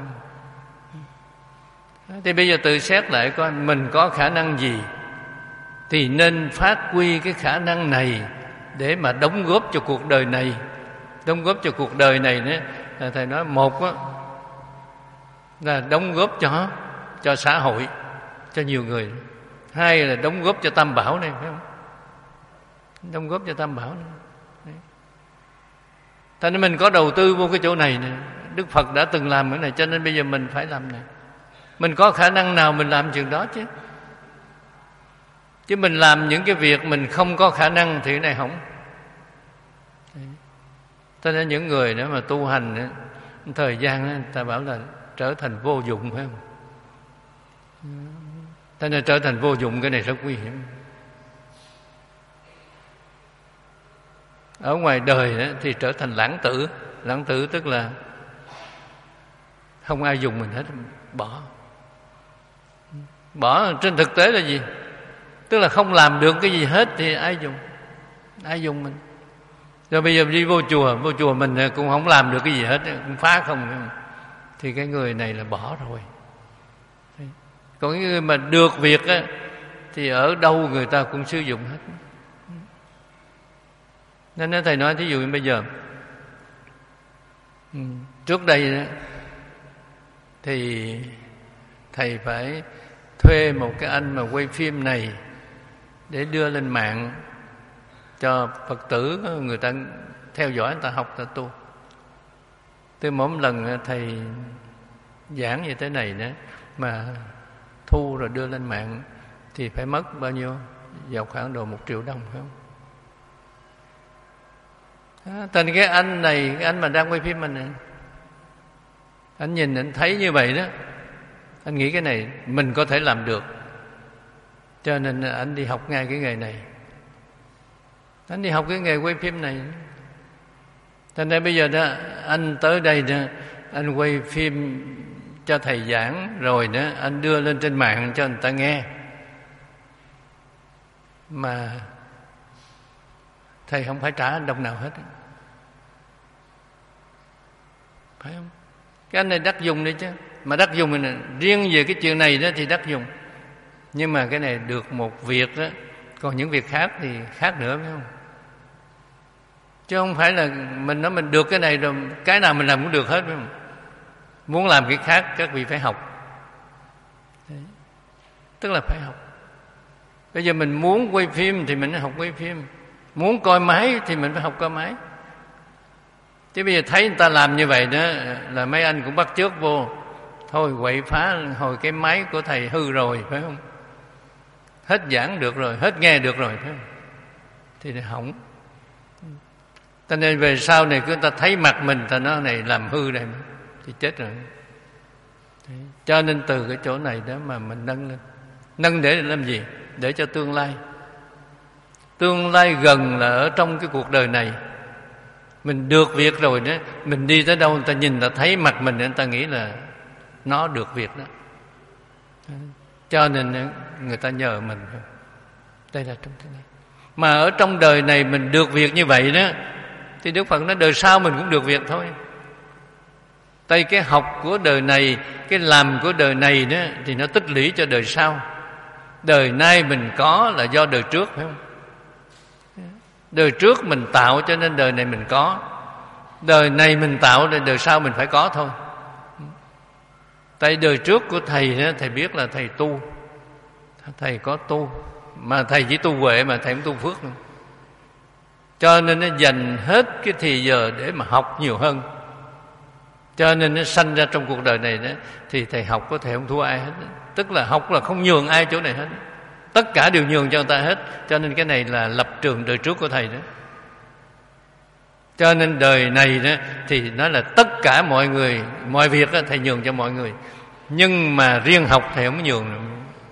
Thì bây giờ tự xét lại coi mình có khả năng gì, thì nên phát huy cái khả năng này để mà đóng góp cho cuộc đời này. Đóng góp cho cuộc đời này nữa là thầy nói một á, là đóng góp cho cho xã hội, cho nhiều người. Hai là đóng góp cho Tam Bảo này, phải không? Đóng góp cho Tam Bảo này. Thế nên mình có đầu tư vô cái chỗ này nè. Đức Phật đã từng làm cái này, cho nên bây giờ mình phải làm này. Mình có khả năng nào mình làm chừng đó chứ. Chứ mình làm những cái việc mình không có khả năng thì cái này hỏng. Cho nên những người đó mà tu hành thời gian đó, ta bảo là trở thành vô dụng, phải không? Cho nên trở thành vô dụng, cái này rất nguy hiểm. Ở ngoài đời đó, thì trở thành lãng tử. Lãng tử tức là không ai dùng mình hết, bỏ. Bỏ trên thực tế là gì? Tức là không làm được cái gì hết thì ai dùng? Ai dùng mình? Rồi bây giờ đi vô chùa, vô chùa mình cũng không làm được cái gì hết, cũng phá không. Thì cái người này là bỏ rồi. Còn cái người mà được việc á, thì ở đâu người ta cũng sử dụng hết. Nên nếu thầy nói thí dụ như bây giờ, trước đây thì thầy phải thuê một cái anh mà quay phim này để đưa lên mạng cho Phật tử người ta theo dõi, người ta học, người ta tu. Từ mỗi lần thầy giảng như thế này nữa mà thu rồi đưa lên mạng thì phải mất bao nhiêu? Vào khoảng độ một triệu đồng, phải không? À, thành cái anh này, cái anh mà đang quay phim mình này, anh nhìn anh thấy như vậy đó, anh nghĩ cái này mình có thể làm được, cho nên anh đi học ngay cái nghề này. Anh đi học cái nghề quay phim này. Cho nên bây giờ đó anh tới đây đó, anh quay phim cho thầy giảng rồi đó, anh đưa lên trên mạng cho người ta nghe. Mà thầy không phải trả anh đồng nào hết, phải không? Cái anh này đắc dùng đi chứ. Mà đắc dùng mình riêng về cái chuyện này đó thì đắc dùng. Nhưng mà cái này được một việc đó, còn những việc khác thì khác nữa, phải không? Chứ không phải là mình nói mình được cái này rồi cái nào mình làm cũng được hết, phải không? Muốn làm cái khác các vị phải học. Đấy. Tức là phải học. Bây giờ mình muốn quay phim thì mình phải học quay phim, muốn coi máy thì mình phải học coi máy. Chứ bây giờ thấy người ta làm như vậy đó là mấy anh cũng bắt chước vô. Thôi quậy phá hồi cái máy của thầy hư rồi, phải không? Hết giảng được rồi, hết nghe được rồi, phải không? Thì nó hỏng. Cho nên về sau này cứ người ta thấy mặt mình, ta nói này làm hư này thì chết rồi. Đấy. Cho nên từ cái chỗ này đó mà mình nâng lên. Nâng để làm gì? Để cho tương lai. Tương lai gần là ở trong cái cuộc đời này. Mình được việc rồi đó, mình đi tới đâu người ta nhìn, người ta thấy mặt mình, người ta nghĩ là nó được việc đó. Cho nên người ta nhờ mình. Đây là trong thế này. Mà ở trong đời này mình được việc như vậy đó, thì Đức Phật nói đời sau mình cũng được việc thôi. Tại cái học của đời này, cái làm của đời này đó, thì nó tích lũy cho đời sau. Đời nay mình có là do đời trước, phải không? Đời trước mình tạo cho nên đời này mình có. Đời này mình tạo nên đời sau mình phải có thôi. Tại đời trước của thầy đó, thầy biết là thầy tu, thầy có tu, Mà thầy chỉ tu huệ mà thầy không tu phước nữa. Cho nên nó dành hết cái thì giờ để mà học nhiều hơn. Cho nên nó sanh ra trong cuộc đời này đó, thì thầy học có thể không thua ai hết. Tức là học là không nhường ai chỗ này hết, tất cả đều nhường cho người ta hết. Cho nên cái này là lập trường đời trước của thầy đó. Cho nên đời này đó thì nó là tất cả mọi người, mọi việc đó, thầy nhường cho mọi người. Nhưng mà riêng học thầy không nhường nữa.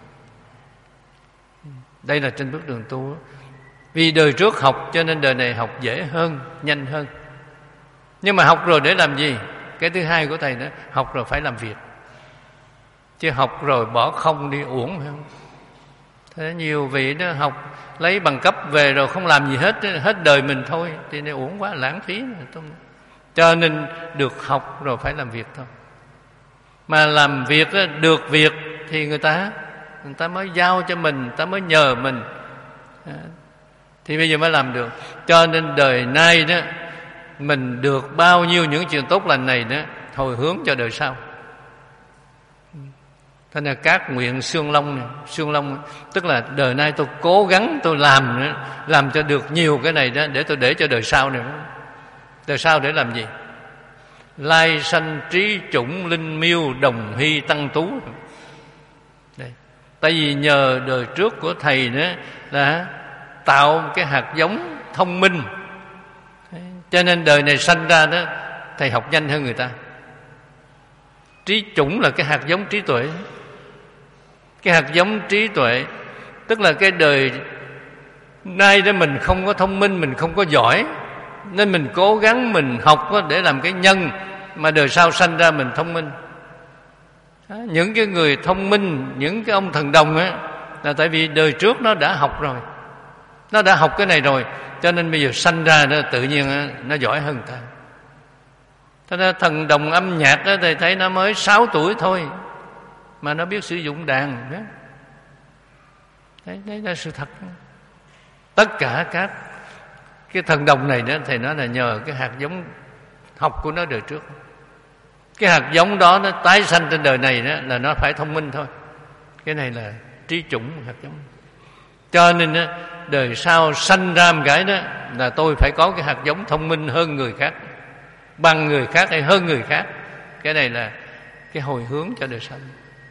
Đây là trên bước đường tu đó. Vì đời trước học cho nên đời này học dễ hơn, nhanh hơn. Nhưng mà học rồi để làm gì? Cái thứ hai của thầy đó, học rồi phải làm việc. Chứ học rồi bỏ không đi uổng phải không? Thế nhiều vị đó học lấy bằng cấp về rồi không làm gì hết, hết đời mình thôi, thì này uổng quá, lãng phí. Cho nên được học rồi phải làm việc thôi. Mà làm việc đó, được việc thì người ta người ta mới giao cho mình, người ta mới nhờ mình, thì bây giờ mới làm được. Cho nên đời nay đó mình được bao nhiêu những chuyện tốt lành này đó, hồi hướng cho đời sau. Thế nên các nguyện xương long này, xương long tức là đời nay tôi cố gắng tôi làm nữa, làm cho được nhiều cái này đó, để tôi để cho đời sau này. Đời sau để làm gì? Lai sanh trí chủng linh miêu đồng hy tăng tú. Đây. Tại vì nhờ đời trước của thầy đó là tạo cái hạt giống thông minh, cho nên đời này sanh ra đó thầy học nhanh hơn người ta. Trí chủng là cái hạt giống trí tuệ. Cái hạt giống trí tuệ tức là cái đời nay đó mình không có thông minh, mình không có giỏi, nên mình cố gắng mình học để làm cái nhân mà đời sau sanh ra mình thông minh. Những cái người thông minh, những cái ông thần đồng á, là tại vì đời trước nó đã học rồi, nó đã học cái này rồi, cho nên bây giờ sanh ra nó tự nhiên nó giỏi hơn người ta. Thế nên thần đồng âm nhạc đó, thầy thấy nó mới sáu tuổi thôi mà nó biết sử dụng đàn đó. Đấy, đấy là sự thật. Tất cả các cái thần đồng này đó, thầy nói là nhờ cái hạt giống học của nó đời trước. Cái hạt giống đó nó tái sanh trên đời này đó, là nó phải thông minh thôi. Cái này là trí chủng hạt giống. Cho nên đó, đời sau sanh ra một cái đó là tôi phải có cái hạt giống thông minh hơn người khác, bằng người khác hay hơn người khác. Cái này là cái hồi hướng cho đời sau.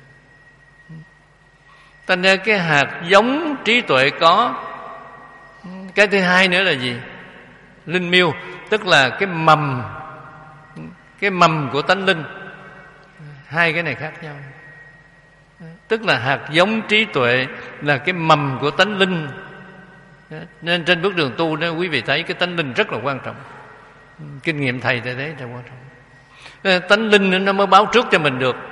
Thành ra cái hạt giống trí tuệ có. Cái thứ hai nữa là gì? Linh miêu, tức là cái mầm, cái mầm của tánh linh. Hai cái này khác nhau. Tức là hạt giống trí tuệ là cái mầm của tánh linh. Nên trên bước đường tu đó, quý vị thấy cái tánh linh rất là quan trọng. Kinh nghiệm thầy tại đấy là quan trọng. Tánh linh nó mới báo trước cho mình được,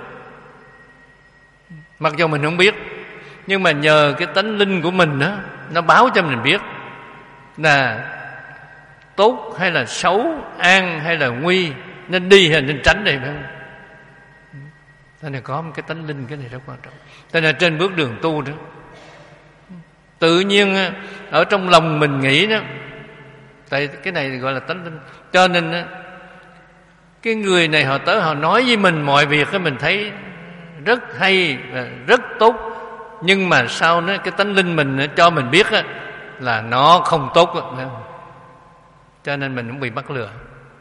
mặc dù mình không biết. Nhưng mà nhờ cái tánh linh của mình đó, nó báo cho mình biết là tốt hay là xấu, an hay là nguy, nên đi hay nên tránh đây, phải không? Thế này có một cái tánh linh, cái này rất quan trọng. Thế nên trên bước đường tu đó, tự nhiên ở trong lòng mình nghĩ đó, tại cái này gọi là tánh linh. Cho nên cái người này họ tới họ nói với mình mọi việc đó, mình thấy rất hay và rất tốt. Nhưng mà sau đó cái tánh linh mình cho mình biết đó, là nó không tốt đó. Cho nên mình cũng bị mắc lừa.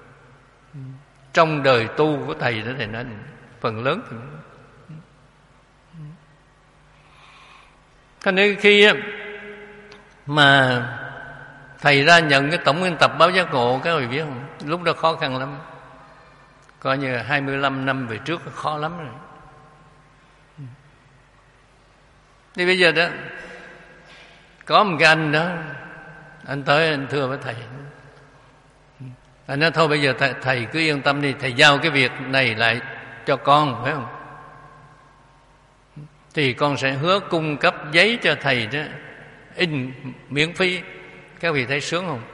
Trong đời tu của thầy đó, thầy nói phần lớn thì... Cho nên khi mà thầy ra nhận cái tổng biên tập báo giác ngộ, các vị biết không? Lúc đó khó khăn lắm. Coi như hai mươi lăm năm về trước khó lắm rồi. Thì bây giờ đó có một cái anh đó, anh tới anh thưa với thầy. Anh nói thôi bây giờ thầy, thầy cứ yên tâm đi, thầy giao cái việc này lại cho con, phải không? Thì con sẽ hứa cung cấp giấy cho thầy đó, in miễn phí. Các vị thấy sướng không?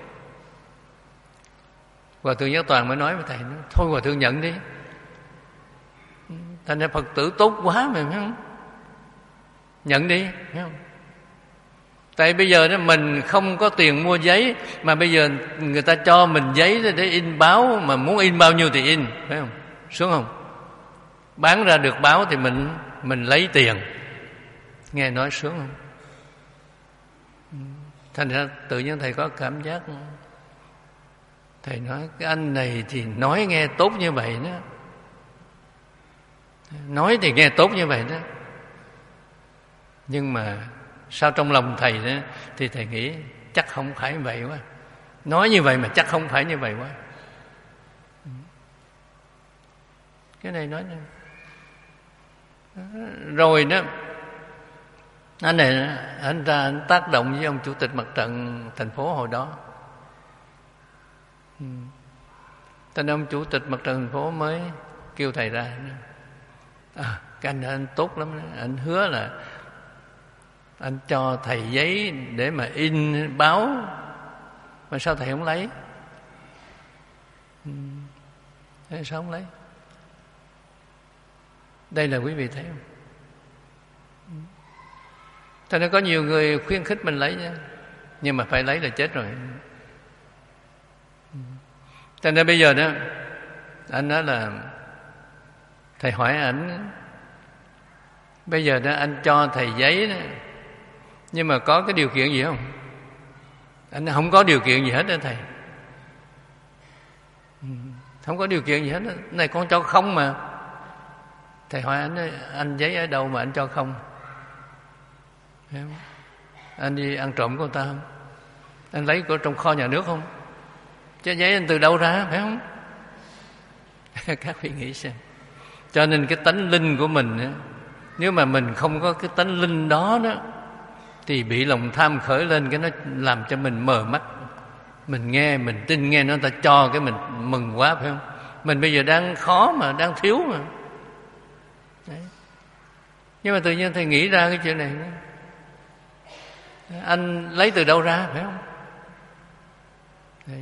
Hòa thượng Giác Toàn mới nói với thầy, thôi hòa thượng nhận đi. Thành ra Phật tử tốt quá mà, phải không? Nhận đi, phải không? Tại bây giờ đó mình không có tiền mua giấy, mà bây giờ người ta cho mình giấy để in báo, mà muốn in bao nhiêu thì in, phải không? Sướng không? Bán ra được báo thì mình mình lấy tiền. Nghe nói sướng không? Thành ra tự nhiên thầy có cảm giác, thầy nói cái anh này thì nói nghe tốt như vậy đó, nói thì nghe tốt như vậy đó, nhưng mà sao trong lòng thầy đó thì thầy nghĩ chắc không phải vậy quá, nói như vậy mà chắc không phải như vậy quá. Cái này nói này. Rồi đó anh này anh ra anh tác động với ông chủ tịch mặt trận thành phố hồi đó. Tên ông chủ tịch mặt trận thành phố mới kêu thầy ra, à, cái anh anh tốt lắm đó. Anh hứa là anh cho thầy giấy để mà in báo, mà sao thầy không lấy? Thế sao không lấy? Đây là quý vị thấy không? Cho nên có nhiều người khuyến khích mình lấy nha, nhưng mà phải lấy là chết rồi. Cho nên bây giờ đó anh nói là thầy hỏi ảnh, bây giờ đó anh cho thầy giấy đó, nhưng mà có cái điều kiện gì không? Anh không có điều kiện gì hết đó thầy. Không có điều kiện gì hết đó. Này con cho không mà. Thầy hỏi anh, anh giấy ở đâu mà anh cho không? Anh đi ăn trộm của người ta không? Anh lấy của trong kho nhà nước không? Chứ giấy anh từ đâu ra, phải không? Các vị nghĩ xem. Cho nên cái tánh linh của mình đó, nếu mà mình không có cái tánh linh đó đó, thì bị lòng tham khởi lên, cái nó làm cho mình mờ mắt. Mình nghe, mình tin nghe nó ta cho, cái mình mừng quá, phải không? Mình bây giờ đang khó mà, đang thiếu mà. Đấy. Nhưng mà tự nhiên thầy nghĩ ra cái chuyện này đó. Anh lấy từ đâu ra, phải không? Đấy.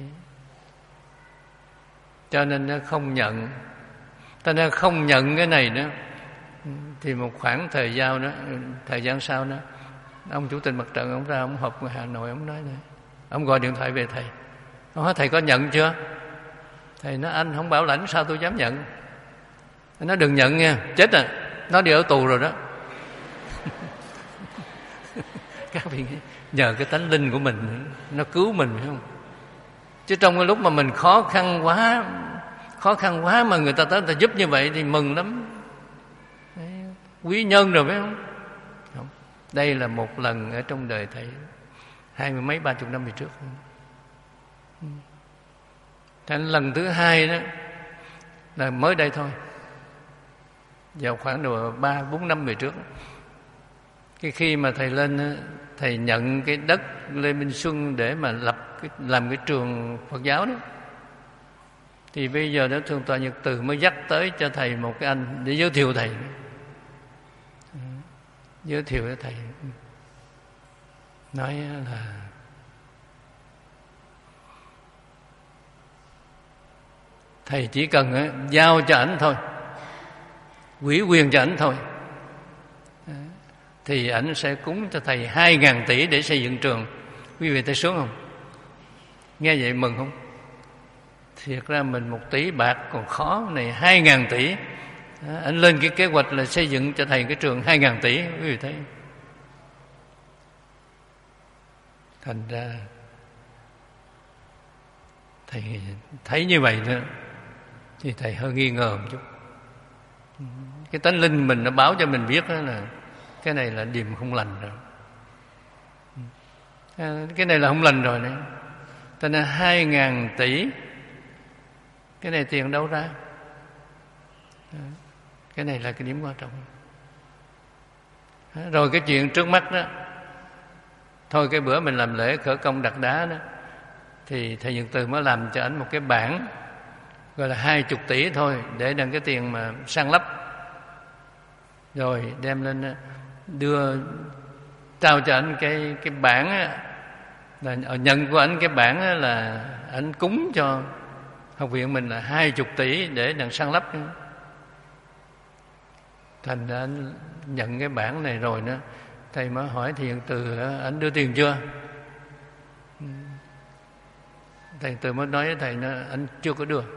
Cho nên nó không nhận. Cho nên không nhận cái này đó, thì một khoảng thời gian đó, thời gian sau đó, ông chủ tịch mặt trận ông ra, ông họp ở Hà Nội, ông nói này, ông gọi điện thoại về thầy, ông hỏi thầy có nhận chưa? Thầy nói anh không bảo lãnh sao tôi dám nhận. Anh nói đừng nhận nha, chết rồi, nó đi ở tù rồi đó. Các vị nhờ cái tánh linh của mình nó cứu mình, phải không? Chứ trong cái lúc mà mình khó khăn quá, khó khăn quá mà người ta tới người ta giúp như vậy thì mừng lắm. Đấy, quý nhân rồi, phải không? Không. Đây là một lần ở trong đời thầy, hai mươi mấy ba chục năm về trước. Thành lần thứ hai đó là mới đây thôi, vào khoảng độ ba bốn năm về trước. Cái khi mà thầy lên, thầy nhận cái đất Lê Minh Xuân để mà lập cái, làm cái trường Phật giáo đó, thì bây giờ đó Thượng tọa Nhật Từ mới dắt tới cho thầy một cái anh để giới thiệu thầy, giới thiệu với thầy, nói là thầy chỉ cần giao cho ảnh thôi, ủy quyền cho ảnh thôi, thì ảnh sẽ cúng cho thầy hai ngàn tỷ để xây dựng trường. Quý vị thấy sướng không? Nghe vậy mừng không? Thiệt ra mình một tỷ bạc còn khó, này hai ngàn tỷ. Ảnh lên cái kế hoạch là xây dựng cho thầy cái trường hai ngàn tỷ. Quý vị thấy. Thành ra thầy thấy như vậy nữa thì thầy hơi nghi ngờ một chút. Cái tánh linh mình nó báo cho mình biết đó là cái này là điềm không lành rồi, cái này là không lành rồi đấy. Cho nên hai ngàn tỷ, cái này tiền đâu ra? Cái này là cái điểm quan trọng. Rồi cái chuyện trước mắt đó, thôi cái bữa mình làm lễ khởi công đặt đá đó, thì thầy Nhật Từ mới làm cho ảnh một cái bảng gọi là hai chục tỷ thôi, để đằng cái tiền mà san lấp, rồi đem lên đưa trao cho anh cái cái bảng á, là nhận của anh cái bảng á, là anh cúng cho học viện mình là hai chục tỷ để đằng san lấp. Thành ra anh nhận cái bảng này rồi đó, thầy mới hỏi Thiện Từ anh đưa tiền chưa? Thầy Từ mới nói với thầy nó anh chưa có đưa.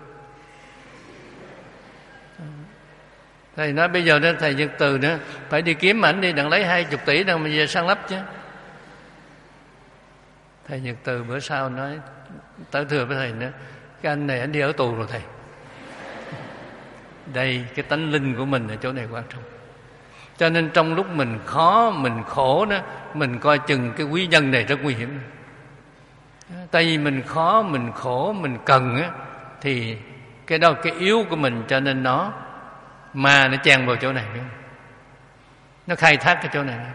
Thầy nói bây giờ đó thầy Nhật Từ nữa phải đi kiếm ảnh đi, đặng lấy hai chục tỷ đâu mà về san lấp chứ. Thầy Nhật Từ bữa sau nói tới thưa với thầy nữa, cái anh này anh đi ở tù rồi thầy. Đây, cái tánh linh của mình ở chỗ này quan trọng. Cho nên trong lúc mình khó, mình khổ đó, mình coi chừng cái quý nhân này rất nguy hiểm. Tại vì mình khó, mình khổ, mình cần á, thì cái đó cái yếu của mình, cho nên nó mà nó chen vào chỗ này, nó khai thác cái chỗ này.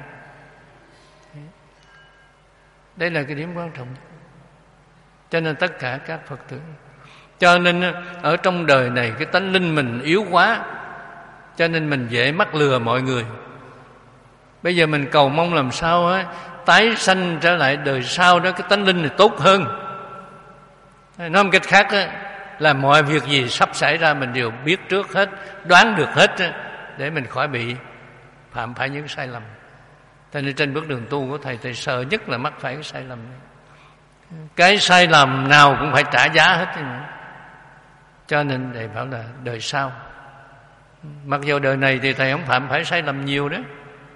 Đây là cái điểm quan trọng. Cho nên tất cả các Phật tử, cho nên ở trong đời này cái tánh linh mình yếu quá, cho nên mình dễ mắc lừa mọi người. Bây giờ mình cầu mong làm sao á, tái sanh trở lại đời sau đó cái tánh linh này tốt hơn. Nói một cách khác á, là mọi việc gì sắp xảy ra mình đều biết trước hết, đoán được hết á, để mình khỏi bị phạm phải những sai lầm. Cho nên trên bước đường tu của thầy, thầy sợ nhất là mắc phải cái sai lầm này. Cái sai lầm nào cũng phải trả giá hết. Cho nên thầy bảo là đời sau. Mặc dù đời này thì thầy không phạm phải sai lầm nhiều đó,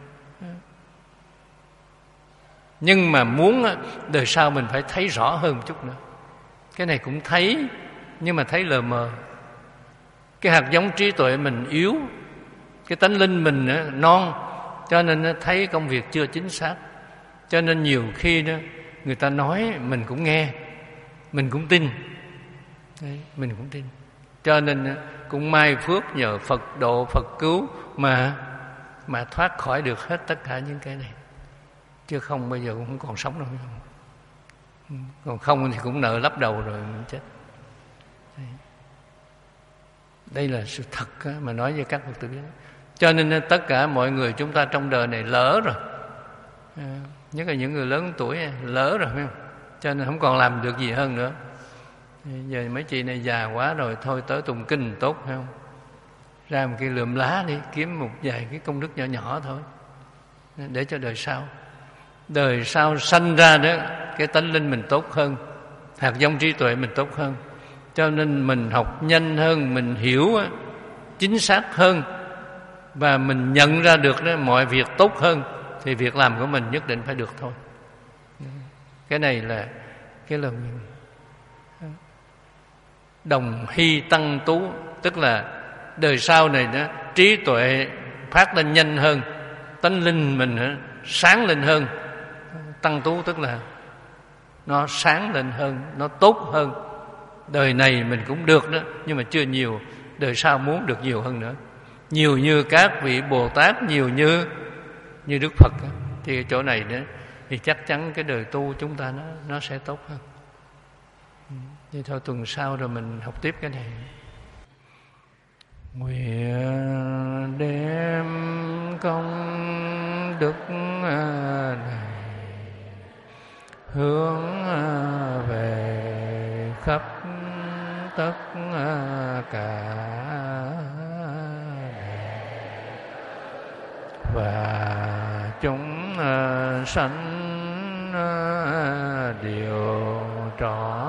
nhưng mà muốn đời sau mình phải thấy rõ hơn một chút nữa. Cái này cũng thấy, nhưng mà thấy lờ mờ. Cái hạt giống trí tuệ mình yếu, cái tánh linh mình non, cho nên thấy công việc chưa chính xác. Cho nên nhiều khi đó người ta nói mình cũng nghe, mình cũng tin. Đấy, mình cũng tin. Cho nên cũng may phước nhờ Phật độ, Phật cứu mà mà thoát khỏi được hết tất cả những cái này. Chứ không bây giờ cũng không còn sống đâu. Còn không thì cũng nợ lấp đầu rồi mình chết. Đây là sự thật mà nói với các Phật tử biết. Cho nên tất cả mọi người chúng ta trong đời này lỡ rồi, nhất là những người lớn tuổi lỡ rồi, phải không? Cho nên không còn làm được gì hơn nữa. Giờ mấy chị này già quá rồi, thôi tới tụng kinh tốt, phải không? Ra một cái lượm lá đi, kiếm một vài cái công đức nhỏ nhỏ thôi, để cho đời sau. Đời sau sanh ra đó, cái tánh linh mình tốt hơn, hạt giống trí tuệ mình tốt hơn. Cho nên mình học nhanh hơn, mình hiểu chính xác hơn, và mình nhận ra được đó, mọi việc tốt hơn, thì việc làm của mình nhất định phải được thôi. Cái này là cái lời đồng hy tăng tú, tức là đời sau này đó, trí tuệ phát lên nhanh hơn, tánh linh mình đó, sáng lên hơn. Tăng tú tức là nó sáng lên hơn, nó tốt hơn. Đời này mình cũng được đó, nhưng mà chưa nhiều. Đời sau muốn được nhiều hơn nữa, nhiều như các vị Bồ Tát, nhiều như như Đức Phật. Thì chỗ này đó, thì chắc chắn cái đời tu chúng ta nó nó sẽ tốt hơn. Vậy thôi, tuần sau rồi mình học tiếp cái này. Nguyện đem công đức này hướng về khắp tất cả và chúng sanh đều trọn